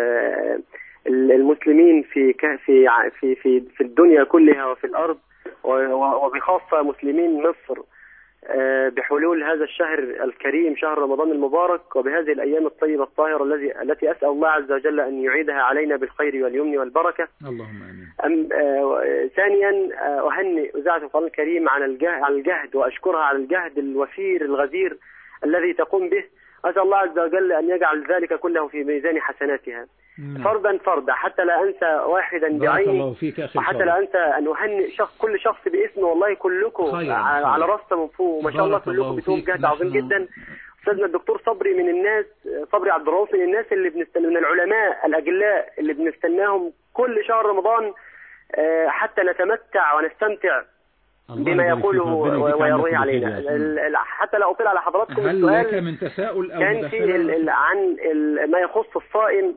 المسلمين في في في في في الدنيا كلها وفي الأرض، وبخاصة مسلمين مصر بحلول هذا الشهر الكريم، شهر رمضان المبارك، وبهذه الأيام الطيبة الطاهرة التي أسأل الله عز وجل أن يعيدها علينا بالخير واليمن والبركة. اللهم آمين. ثانيا أهنئ إذاعة القرآن الكريم على الجهد، وأشكرها على الجهد الوفير الغزير الذي تقوم به. أسأل الله عز وجل أن يجعل ذلك كله في ميزان حسناتها فردا فردا، حتى لا أنسى واحدا بعينه، وحتى لا أنسى أن أهنئ كل شخص باسمه. والله كلكم على راسنا من فوق، ما شاء الله كلكم بتقوم جهد عظيم جدا. أستاذنا الدكتور صبري من الناس، صبري عبد الرؤوف من الناس اللي من العلماء الأجلاء اللي بنستناهم كل شهر رمضان حتى نتمتع ونستمتع بما يقوله ويروي علينا. حتى لا أطيل على حضراتكم، السؤال لك من تساؤل أو كان في عن ما يخص الصائم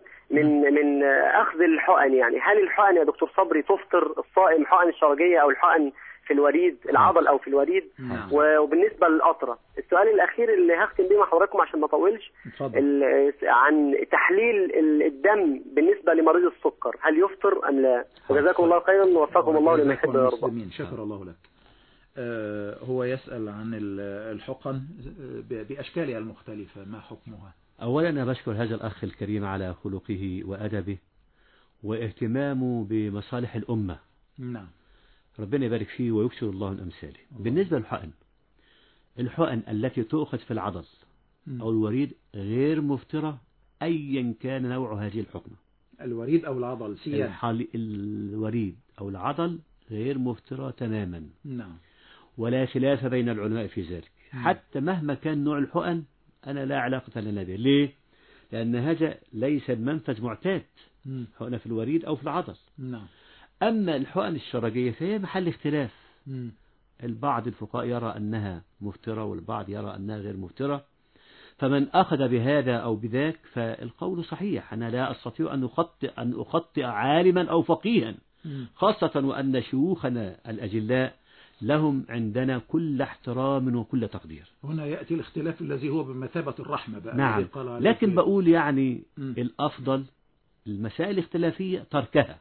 من أخذ الحقن. يعني هل الحقن يا دكتور صبري تفطر الصائم، حقن الشرجية أو الحقن في الوريد العضل أو في الوريد. وبالنسبة للقطرة، السؤال الأخير اللي هختم بيه مع حضراتكم عشان ما أطولش، عن تحليل الدم بالنسبة لمريض السكر، هل يفطر أم لا؟ وجزاكم الله خيرا ووفقكم الله لما يحب ويرضى. شكر الله لك. هو يسأل عن الحقن بأشكالها المختلفة، ما حكمها؟ أولا أنا بشكر هذا الأخ الكريم على خلقه وأدبه واهتمامه بمصالح الأمة. نعم، ربنا يبارك فيه ويكثر الله من أمثاله. بالنسبة الحقن التي تؤخذ في العضل أو الوريد غير مفترة أيا كان نوع هذه الحقنة. الوريد أو العضل الوريد أو العضل غير مفترة تماما. نعم، ولا خلاف بين العلماء في ذلك. حتى مهما كان نوع الحقن أنا لا علاقة لنا به. ليه؟ لأن هذا ليس المنفذ معتاد، حقنة في الوريد أو في العضل. نعم. أما الحقن الشرجية فهي محل اختلاف. البعض الفقهاء يرى أنها مفترة والبعض يرى أنها غير مفترة، فمن أخذ بهذا أو بذاك فالقول صحيح. أنا لا أستطيع أن أخطئ عالما أو فقيها، خاصة وأن شيوخنا الأجلاء لهم عندنا كل احترام وكل تقدير. هنا يأتي الاختلاف الذي هو بمثابة الرحمة بقى. نعم، لكن بقول يعني الأفضل المسائل الاختلافية تركها.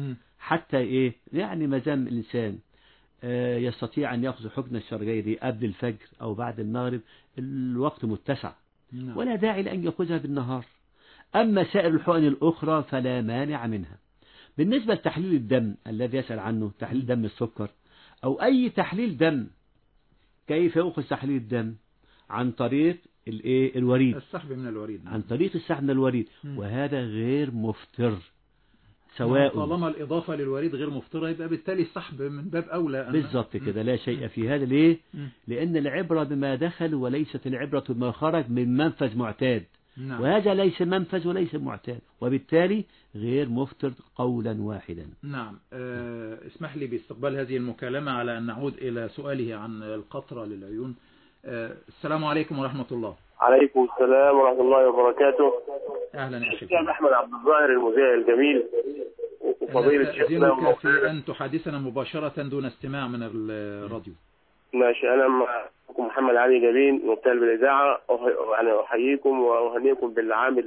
حتى يعني ما دام الإنسان يستطيع أن يأخذ حقن الشرجية دي قبل الفجر أو بعد المغرب، الوقت متسع، ولا داعي لأن يأخذها بالنهار. أما سائر الحقن الأخرى فلا مانع منها. بالنسبة لتحليل الدم الذي يسأل عنه، تحليل دم السكر أو أي تحليل دم، كيف يأخذ تحليل الدم؟ عن طريق الوريد، السحب من الوريد. عن طريق السحب من الوريد، وهذا غير مفتر. سواء طالما الإضافة للوريد غير مفترة يبقى بالتالي السحب من باب أولى. بالضبط كده، لا شيء في هذا. ليه؟ لأن العبرة بما دخل وليست العبرة بما خرج من منفذ معتاد. نعم. وهذا ليس منفذ وليس معتاد، وبالتالي غير مفتر قولا واحدا. نعم. اسمح لي باستقبال هذه المكالمة على أن نعود إلى سؤاله عن القطرة للعيون. السلام عليكم ورحمة الله. عليكم السلام ورحمة الله وبركاته. أهلا يا شيخ أحمد عبد الظاهر المذيع الجميل وفضيلة شيخنا في أن تحدثنا مباشرة دون استماع من الراديو. ماشي. أنا معكم محمد علي جبين مبتل بالإذاعة، يعني أحييكم وأهنيكم بالعام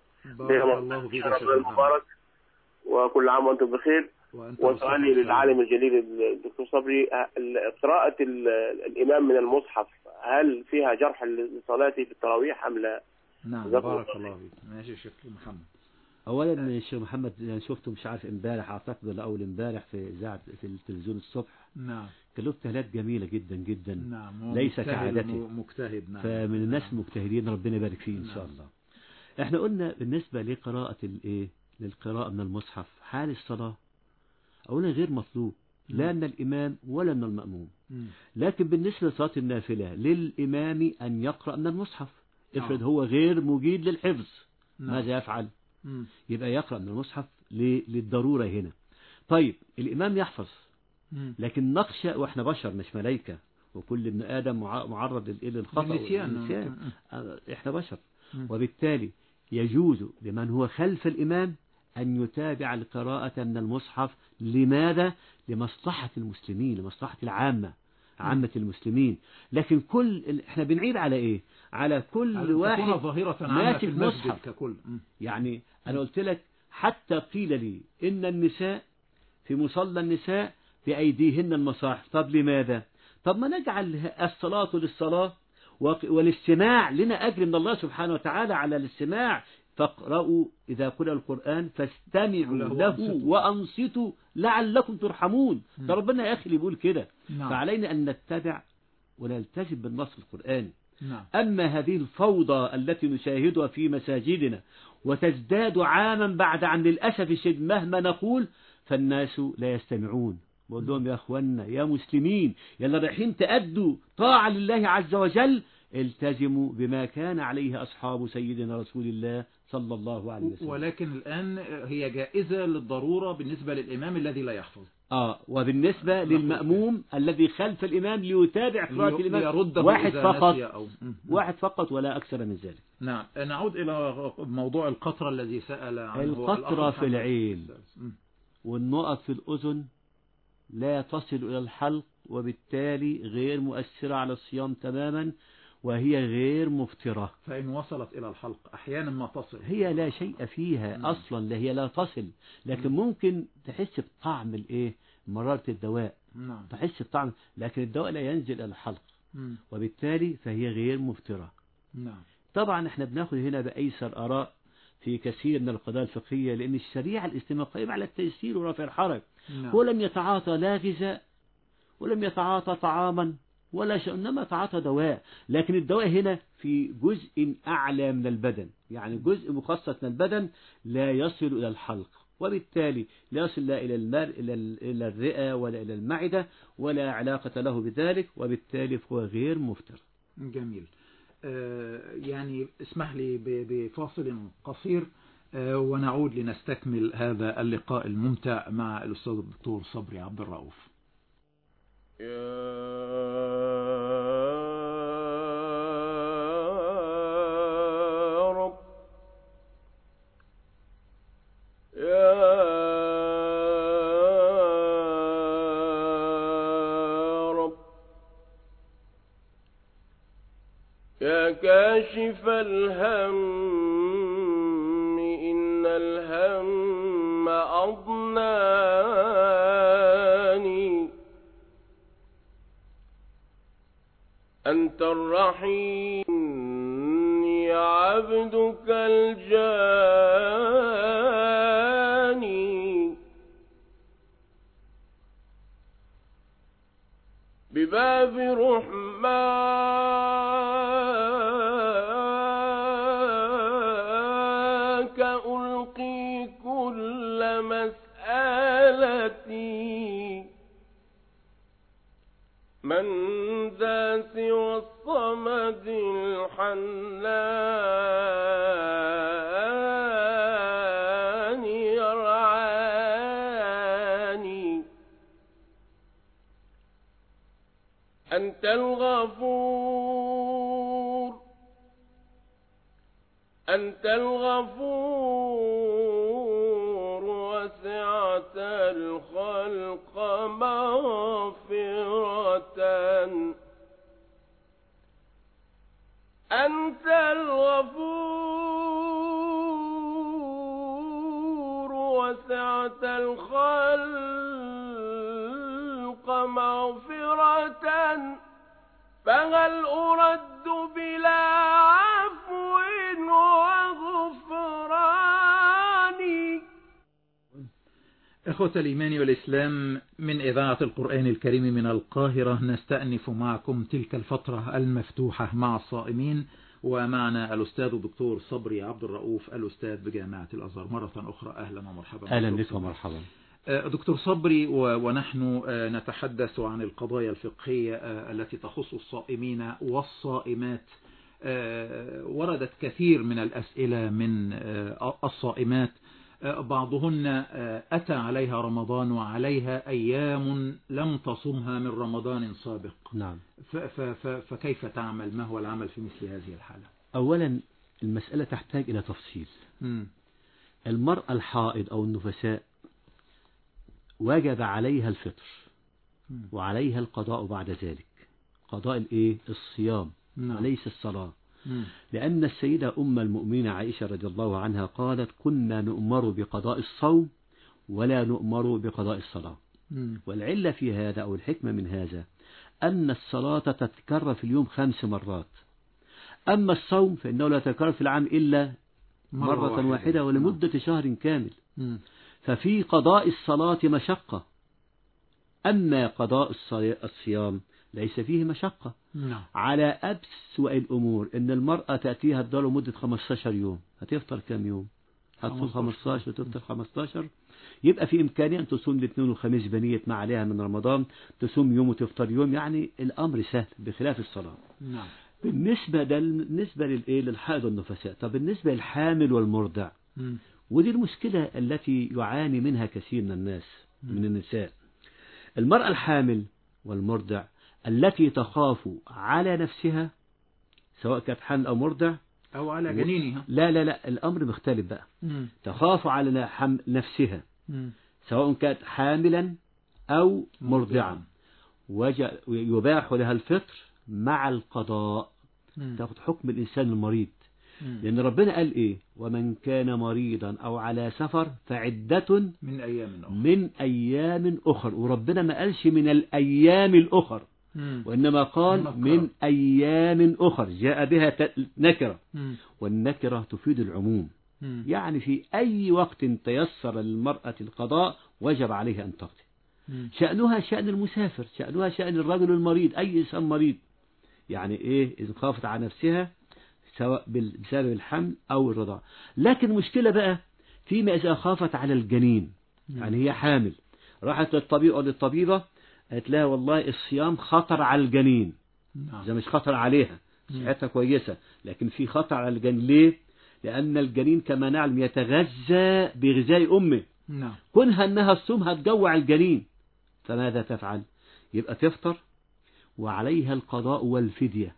المبارك وكل عام وأنتم بخير. وسؤالي للعالم الجليل الدكتور صبري، قراءة الإمام من المصحف هل فيها جرح لصلاته في التراويح أم لا؟ نعم، بارك الله فيك. ماشي يا شيخ محمد. اولا الشيخ محمد يعني شفته مش عارف امبارح اعتقد ولا اول امبارح في اذاعه في التلفزيون الصبح. نعم، كان له ابتهالات جميله جدا جدا. نعم، ليس كعادته، مجتهد. نعم، فمن الناس المجتهدين ربنا يبارك فيه ان شاء الله. احنا قلنا بالنسبه لقراءه للقراءه من المصحف حال الصلاه اولا غير مطلوب، لا من الامام ولا من المأموم. لكن بالنسبه لصلاه النافله للامام ان يقرا من المصحف. افرض هو غير مجيد للحفظ، ماذا يفعل؟ يبقى يقرأ من المصحف للضرورة هنا. طيب الإمام يحفظ، لكن نخشى وإحنا بشر مش ملائكة، وكل ابن آدم معرض للخطأ والنسيان. إحنا بشر، وبالتالي يجوز لمن هو خلف الإمام أن يتابع القراءة من المصحف. لماذا؟ لمصلحة المسلمين، لمصلحة عامة المسلمين. لكن احنا بنعيب على ايه؟ على كل واحد ماشي في المصحف ككل. يعني انا قلت لك حتى قيل لي ان النساء في مصلى النساء بأيديهن المصاحف. طب لماذا؟ طب ما نجعل الصلاة للصلاة والاستماع لنا أجر من الله سبحانه وتعالى على الاستماع. فاقرأوا إذا قرأ القرآن فاستمعوا له وأنصتوا لعلكم ترحمون. ده ربنا يا أخي اللي بيقول كده. فعلينا أن نتبع ونلتزم بالنص القرآني. أما هذه الفوضى التي نشاهدها في مساجدنا وتزداد عاما بعد عام للأسف الشديد مهما نقول فالناس لا يستمعون. بقول لهم يا أخوانا يا مسلمين يلا رايحين تأدوا طاعة لله عز وجل، التزموا بما كان عليه أصحاب سيدنا رسول الله صلى الله عليه وسلم. ولكن الآن هي جائزة للضرورة بالنسبة للإمام الذي لا يحفظ. وبالنسبة للمأموم الذي خلف الإمام ليتابع قراءة الإمام واحد فقط ولا أكثر من ذلك. نعم. نعود إلى موضوع القطرة الذي سأل عنه. القطرة في العين والنقط في الأذن لا تصل إلى الحلق، وبالتالي غير مؤثرة على الصيام تماما، وهي غير مفطرة. فإن وصلت إلى الحلق أحيانا ما تصل، هي لا شيء فيها أصلا، هي لا تصل، لكن ممكن تحس بطعم مرارة الدواء، تحس بطعم، لكن الدواء لا ينزل إلى الحلق، وبالتالي فهي غير مفطرة. طبعا احنا بناخذ هنا بأيسر آراء في كثير من القضايا الفقهية، لأن الشريعة الإسلامية قائمة على التيسير ورفع الحرج. هو لم يتعاطى لا غذاء ولم يتعاطى طعاما ولا شيء، إنما تعاطى دواء، لكن الدواء هنا في جزء أعلى من البدن، يعني جزء مخصص من البدن لا يصل إلى الحلق، وبالتالي لا يصل لا إلى الرئة ولا إلى المعدة، ولا علاقة له بذلك، وبالتالي فهو غير مفطر. جميل. يعني اسمح لي بفاصل قصير ونعود لنستكمل هذا اللقاء الممتع مع الأستاذ الدكتور صبري عبد الرؤوف. يا رب يا رب يا كاشف الهم إن الهم أضناني، أنت الرحيم يا عبدك الجاني، بباب رحماك ألقي كل مسألتي، من ذا سوى الصمد الحنان يرعاني، أنت الغفور أنت الغفور وسعت الخلق مغفرة، أنت الغفور وسعت الخلق مغفرة، فهل أرد بلا عفو وغفران. إخوة الإيمان والإسلام، من إذاعة القرآن الكريم من القاهرة نستأنف معكم تلك الفترة المفتوحة مع الصائمين، ومعنا الأستاذ الدكتور صبري عبد الرؤوف الأستاذ بجامعة الأزهر. مرة أخرى أهلا ومرحبا. أهلا بك ومرحبا دكتور صبري، ونحن نتحدث عن القضايا الفقهية التي تخص الصائمين والصائمات. وردت كثير من الأسئلة من الصائمات، بعضهن أتى عليها رمضان وعليها أيام لم تصمها من رمضان سابق. نعم. فكيف تعمل؟ ما هو العمل في مثل هذه الحالة؟ أولا المسألة تحتاج إلى تفصيل. المرأة الحائض أو النفساء وجب عليها الفطر وعليها القضاء بعد ذلك، قضاء الصيام وليس الصلاة. لأن السيدة أم المؤمنين عائشة رضي الله عنها قالت: كنا نؤمر بقضاء الصوم ولا نؤمر بقضاء الصلاة. والعلة في هذا أو الحكمة من هذا أن الصلاة تتكرر في اليوم 5 مرات، أما الصوم فإنه لا يتكرر في العام إلا مرة واحدة ولمدة شهر كامل. ففي قضاء الصلاة مشقة، أما قضاء الصيام ليس فيه مشقة. على أسوأ الأمور إن المرأة تأتيها الدار مدة 15 يوم، هتفطر كم يوم؟ هتصوم 15 وتفطر 15. يبقى في إمكانية أن تصوم الاثنين والخميس بنية ما عليها من رمضان، تصوم يوم وتفطر يوم، يعني الأمر سهل بخلاف الصلاة. بالنسبة للحائض والنفساء. طب بالنسبة للحامل والمرضع، ودي المشكلة التي يعاني منها كثير من الناس من النساء. المرأة الحامل والمرضع التي تخاف على نفسها، سواء كانت حامل أو مرضع أو على جنينها، لا الأمر مختلف بقى. تخاف على نفسها سواء كانت حاملا أو مرضعا يباح لها الفطر مع القضاء، تاخد حكم الإنسان المريض. لأن ربنا قال إيه؟ ومن كان مريضا أو على سفر فعدة من أيام أخر. وربنا ما قالش من الأيام الأخر، وإنما قال من أيام أخر، جاء بها نكرة، والنكرة تفيد العموم. يعني في أي وقت تيسر للمرأة القضاء وجب عليها أن تقضي. شأنها شأن المسافر، شأنها شأن الرجل المريض، أي إنسان مريض. يعني إيه؟ إذا خافت على نفسها سواء بسبب الحمل أو الرضاعة. لكن المشكلة بقى فيما إذا خافت على الجنين، يعني هي حامل، راحت للطبيب أو للطبيبة قالت لها والله الصيام خطر على الجنين. إذا مش خطر عليها، صحتها كويسة، لكن في خطر على الجنين. ليه؟ لأن الجنين كما نعلم يتغذى بغذاء أمه. كونها أنها الصوم هتجوع الجنين، فماذا تفعل؟ يبقى تفطر وعليها القضاء والفدية.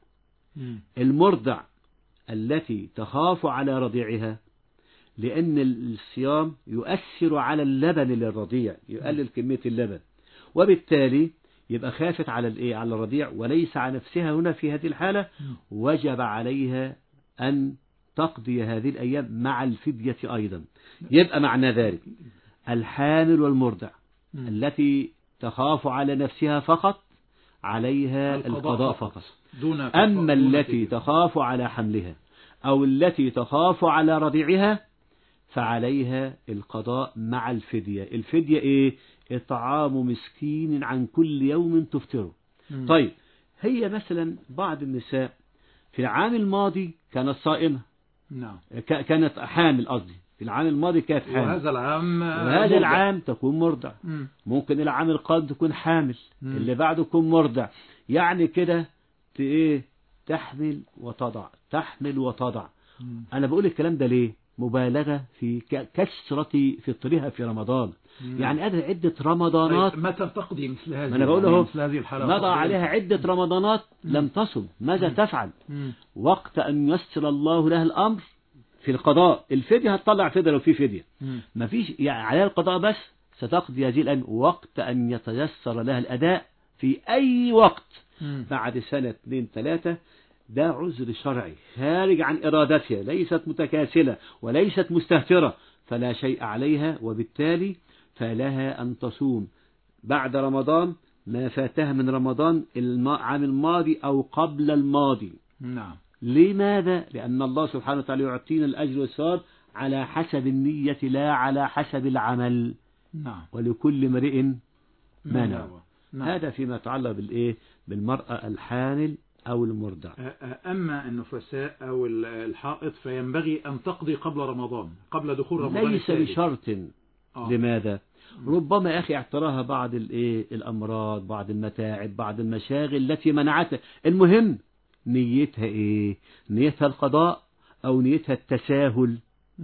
المرضع التي تخاف على رضيعها، لأن الصيام يؤثر على اللبن للرضيع، يقلل كمية اللبن، وبالتالي يبقى خافت على الإيه؟ على الرضيع وليس على نفسها. هنا في هذه الحالة وجب عليها أن تقضي هذه الأيام مع الفدية أيضا. يبقى معنى ذلك الحامل والمرضع التي تخاف على نفسها فقط عليها القضاء فقط. أما التي تخاف على حملها أو التي تخاف على رضيعها فعليها القضاء مع الفدية. الفدية إيه؟ إطعام مسكين عن كل يوم تفطره. طيب هي مثلا بعض النساء في العام الماضي كانت صائمة، كانت حامل، قصدي في العام الماضي كانت حامل، وهذا العام تكون مرضع. ممكن العام القادم تكون حامل، اللي بعده تكون مرضع. يعني كده ايه؟ تحمل وتضع، تحمل وتضع. انا بقول الكلام ده ليه؟ مبالغة في كثرة فطرها في رمضان. يعني قادر عدة رمضانات. متى تقضي مثل هذه؟ أنا بقول له مثل هذه الحالات نضع عليها عدة رمضانات لم تصم، ماذا تفعل؟ وقت أن يسر الله لها الأمر في القضاء. الفدية هتطلع فدية لو في فدية، ما فيش يعني عليها القضاء، بس ستقضي هذه الأيام وقت أن يتيسر لها الأداء في أي وقت بعد سنة 2 3. ده عذر شرعي خارج عن إرادتها، ليست متكاسلة وليست مستهترة، فلا شيء عليها، وبالتالي فلها أن تصوم بعد رمضان ما فاتها من رمضان العام الماضي أو قبل الماضي. لماذا؟ لأن الله سبحانه وتعالى يعطينا الأجر والثواب على حسب النية لا على حسب العمل. ولكل امرئ ما نوى. هذا فيما يتعلق بالإيه؟ بالمرأة الحامل أو المرضع. أما النفساء أو الحائض فينبغي أن تقضي قبل رمضان، قبل دخول رمضان ليس بشرط. لماذا؟ ربما أخي اعتراها بعض الأمراض، بعض المتاعب، بعض المشاغل التي منعتها. المهم نيتها إيه؟ نيتها القضاء أو نيتها التساهل.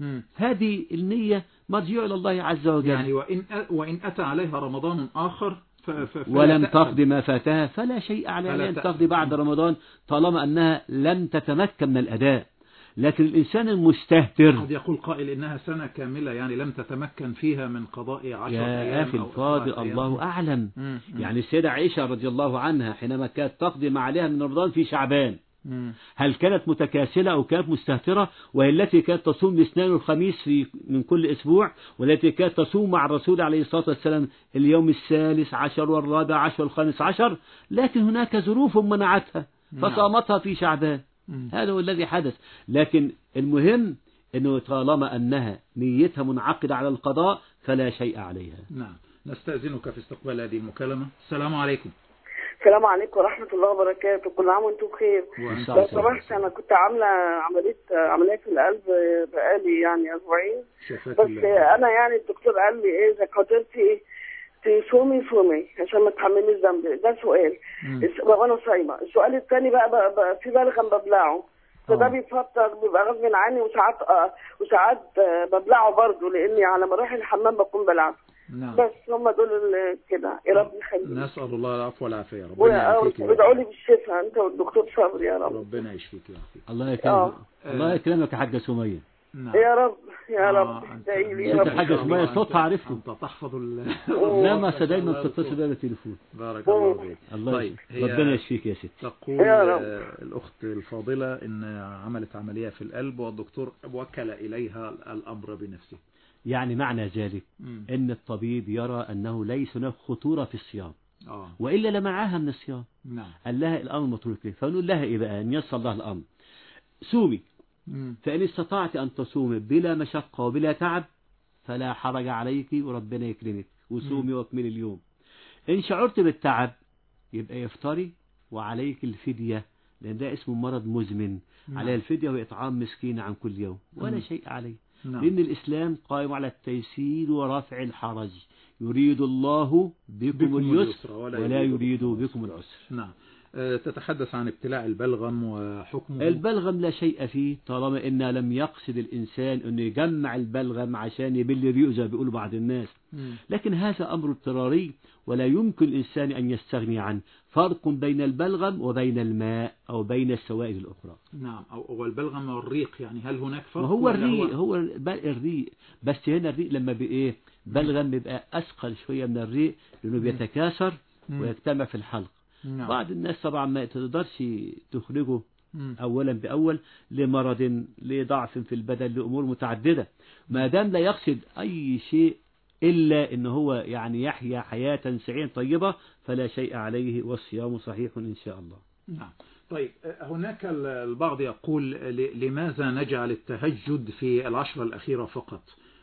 هذه النية مرجع إلى الله عز وجل. يعني وإن أتى عليها رمضان آخر ولم تقضي ما فاتها فلا شيء عليها أن تقضي بعد رمضان طالما أنها لم تتمكن من الأداء. لكن الإنسان المستهتر قد يقول قائل إنها سنة كاملة يعني لم تتمكن فيها من قضاء 10 أيام. يا أخي الفاضل الله أعلم. يعني السيدة عائشة رضي الله عنها حينما كانت تقضي ما عليها من رمضان في شعبان، هل كانت متكاسلة أو كانت مستهترة؟ وهي التي كانت تصوم الاثنين والخميس من كل أسبوع، والتي كانت تصوم مع الرسول عليه الصلاة والسلام اليوم 13 والرابع عشر والخامس عشر، لكن هناك ظروف منعتها فصامتها في شعبان. هذا هو الذي حدث. لكن المهم أنه طالما أنها نيتها منعقدة على القضاء فلا شيء عليها. نستأذنك في استقبال هذه المكالمة. السلام عليكم. السلام عليكم ورحمة الله وبركاته. كل عام وانتم بخير. لو سمحت أنا كنت عاملة عملية في القلب بقالي يعني أسبوعين، بس أنا يعني الدكتور قال لي إيه إذا قدرتي تصومي عشان ما تحمليش ذنب. ده سؤال وأنا صايمة. السؤال الثاني بقى في بلغم ببلعه، فده بيفطر بيبقى غصب عني، وساعات ببلعه برضه لأني على ما أروح الحمام بكون بلعه. بس هم دول كده. يا رب يخليك. نسأل الله العفو والعافية. ربنا يشفيك. ادعوا لي بالشفاء انت والدكتور صبري يا رب. ربنا يشفيك يا اخي. الله يكرمك. الله يكرمك يا حاجة سمية. يا رب. يا رب ادعي انت حاجه اسمها صوتها عرفته انت تحفظ لا ما دايما بتتصل بيا بالتليفون. بارك الله فيك. طيب ربنا يشفيك يا ستي. تقول الاخت الفاضله ان عملت عمليه في القلب والدكتور وكل اليها الامر بنفسه. يعني معنى ذلك ان الطبيب يرى انه ليس هناك خطوره في الصيام والا لمنعها من الصيام. نعم. قال لها الامر متروك لك، فنقول لها ايه بقى؟ ان يسر الله الامر صومي، فإن استطعت أن تصومي بلا مشقة وبلا تعب فلا حرج عليك وربنا يكرمك، وصومي واكملي اليوم. إن شعرت بالتعب يبقى يفطري وعليك الفدية، لأن ده اسمه مرض مزمن. على الفدية وإطعام مسكين عن كل يوم ولا شيء عليه. لأن الإسلام قائم على التيسير ورفع الحرج، يريد الله بكم اليسر ولا يريد بكم العسر. نعم. تتحدث عن ابتلاع البلغم وحكمه. البلغم لا شيء فيه طالما إنه لم يقصد الإنسان أنه يجمع البلغم عشان يبل ريقه زي بيقولوا بعض الناس. لكن هذا أمر اضطراري ولا يمكن الإنسان أن يستغني عنه. فرق بين البلغم وبين الماء أو بين السوائل الأخرى. نعم. أو البلغم والريق، يعني هل هناك فرق؟ هو الريق هو الريق، بس هنا الريق لما بإيه بلغم بيبقى أثقل شوية من الريق لأنه بيتكاثر ويجتمع في الحلق. بعض الناس طبعا ما تقدرش تخرجه أولا بأول لمرض، لضعف في البدن، لأمور متعددة. ما دام لا يقصد أي شيء إلا إن هو يعني يحيا حياة سعيدة طيبة فلا شيء عليه والصيام صحيح إن شاء الله. نعم. طيب هناك البعض يقول لماذا نجعل التهجد في العشرة الأخيرة فقط؟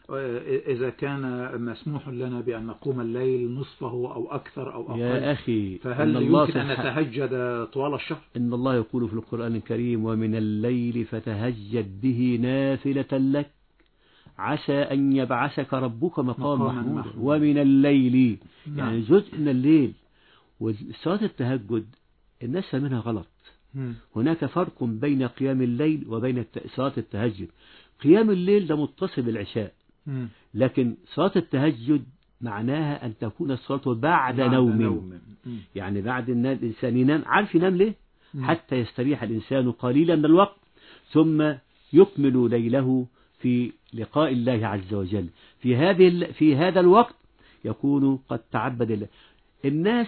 إذا كان مسموح لنا بأن نقوم الليل نصفه أو أكثر أو أقل يا أخي، فهل يمكن أن نتهجد طوال الشهر؟ إن الله يقول في القرآن الكريم ومن الليل فتهجد به نافلة لك عسى أن يبعثك ربك مقام محمود. ومن الليل يعني جزء من الليل. وصلاة التهجد الناس فاهمينها غلط. هناك فرق بين قيام الليل وبين صلاة التهجد. قيام الليل ده متصل بالعشاء، لكن صلاة التهجد معناها أن تكون الصلاة بعد نوم. يعني بعد الإنسان ينام، عارف ينام ليه؟ حتى يستريح الإنسان قليلا من الوقت ثم يكمل ليله في لقاء الله عز وجل. في هذا الوقت يكون قد تعبد الله. الناس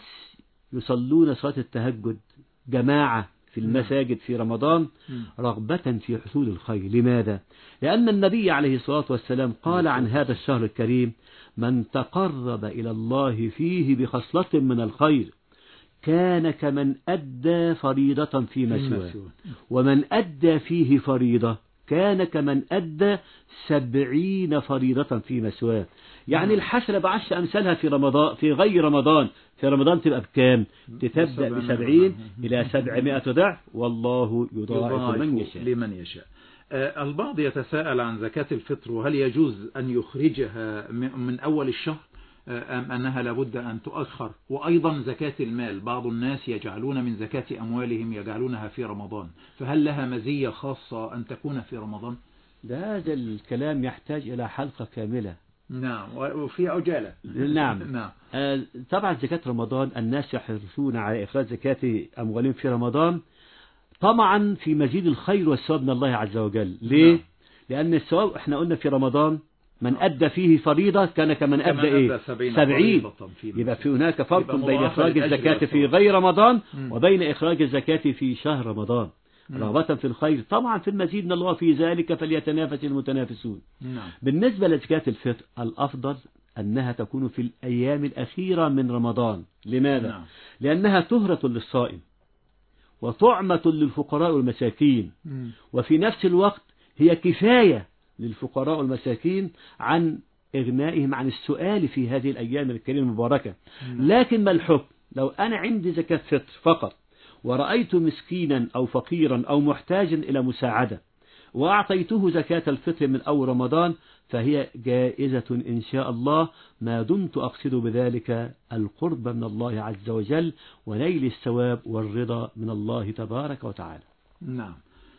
يصلون صلاة التهجد جماعة في المساجد في رمضان رغبة في حصول الخير. لماذا؟ لأن النبي عليه الصلاة والسلام قال عن هذا الشهر الكريم من تقرب إلى الله فيه بخصلة من الخير كان كمن أدى فريضة فيما سواه، ومن أدى فيه فريضة كان كمن أدى 70 فريضة فيما سواه. يعني الحسنة بعشر أمثالها في رمضان، في غير رمضان. في رمضان تبقى بكام؟ تتبدأ ب70 إلى 700 ضعف، والله يضاعف لمن يشاء. البعض يتساءل عن زكاة الفطر، وهل يجوز أن يخرجها من أول الشهر أم أنها لابد أن تؤخر؟ وأيضا زكاة المال، بعض الناس يجعلون من زكاة أموالهم يجعلونها في رمضان، فهل لها مزية خاصة أن تكون في رمضان؟ هذا الكلام يحتاج إلى حلقة كاملة. نعم، وفي عجالة. نعم. طبعا زكاة رمضان الناس يحرصون على إخراج زكاة أموالهم في رمضان طبعا في مزيد الخير والثواب من الله عز وجل. ليه؟ لأن الثواب احنا قلنا في رمضان من أدى فيه فريضة كان كمن أدى إيه 70. يبقى في هناك فرق بين إخراج الزكاة في غير رمضان وبين إخراج الزكاة في شهر رمضان رغبة في الخير. طبعا في المزيد من الله في ذلك فليتنافس المتنافسون. بالنسبة لزكاة الفطر الأفضل أنها تكون في الأيام الأخيرة من رمضان. لماذا؟ لأنها طهرة للصائم وطعمة للفقراء والمساكين، وفي نفس الوقت هي كفاية للفقراء والمساكين عن إغنائهم عن السؤال في هذه الأيام الكريمة المباركة. لكن ما الحكم لو أنا عندي زكاة فطر فقط ورأيت مسكينا أو فقيرا أو محتاجا إلى مساعدة وأعطيته زكاة الفطر من أول رمضان، فهي جائزة إن شاء الله ما دمت أقصد بذلك القرب من الله عز وجل ونيل الثواب والرضا من الله تبارك وتعالى. نعم.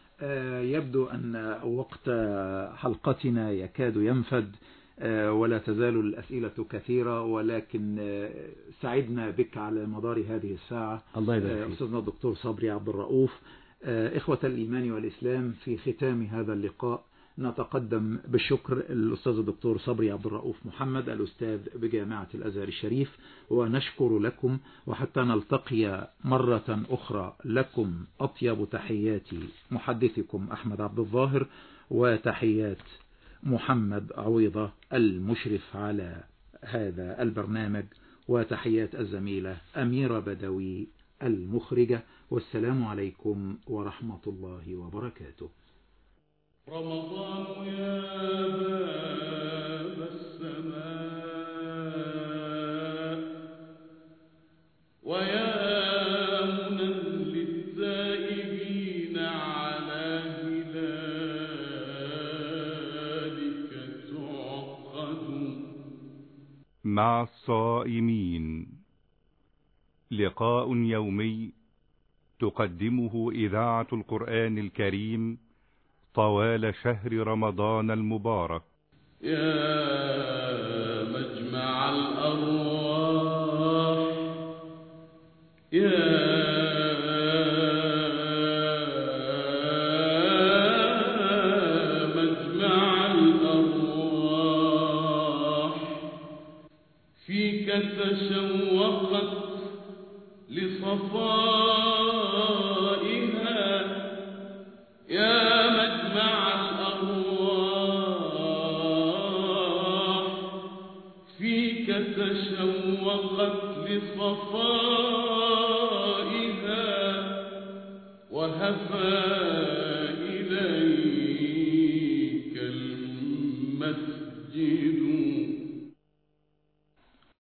يبدو أن وقت حلقتنا يكاد ينفد ولا تزال الأسئلة كثيرة، ولكن سعدنا بك على مدار هذه الساعة. الله يبارك فيك. أستاذنا الدكتور صبري عبد الرؤوف. إخوة الإيمان والإسلام، في ختام هذا اللقاء نتقدم بالشكر الأستاذ الدكتور صبري عبد الرؤوف محمد الأستاذ بجامعة الأزهر الشريف، ونشكر لكم، وحتى نلتقي مرة أخرى لكم أطيب تحيات محدثكم أحمد عبد الظاهر، وتحيات محمد عويضة المشرف على هذا البرنامج، وتحيات الزميلة أميرة بدوي المخرجة، والسلام عليكم ورحمة الله وبركاته. رمضان يا باب السماء ويا منى للتائبين على هلالك تعقد. مع الصائمين، لقاء يومي تقدمه إذاعة القرآن الكريم طوال شهر رمضان المبارك. يا مجمع الأرواح، يا مجمع الأرواح، فيك تشوقت لصفائها، يا مجمع الأرواح، فيك تشوقت لصفائها وهفى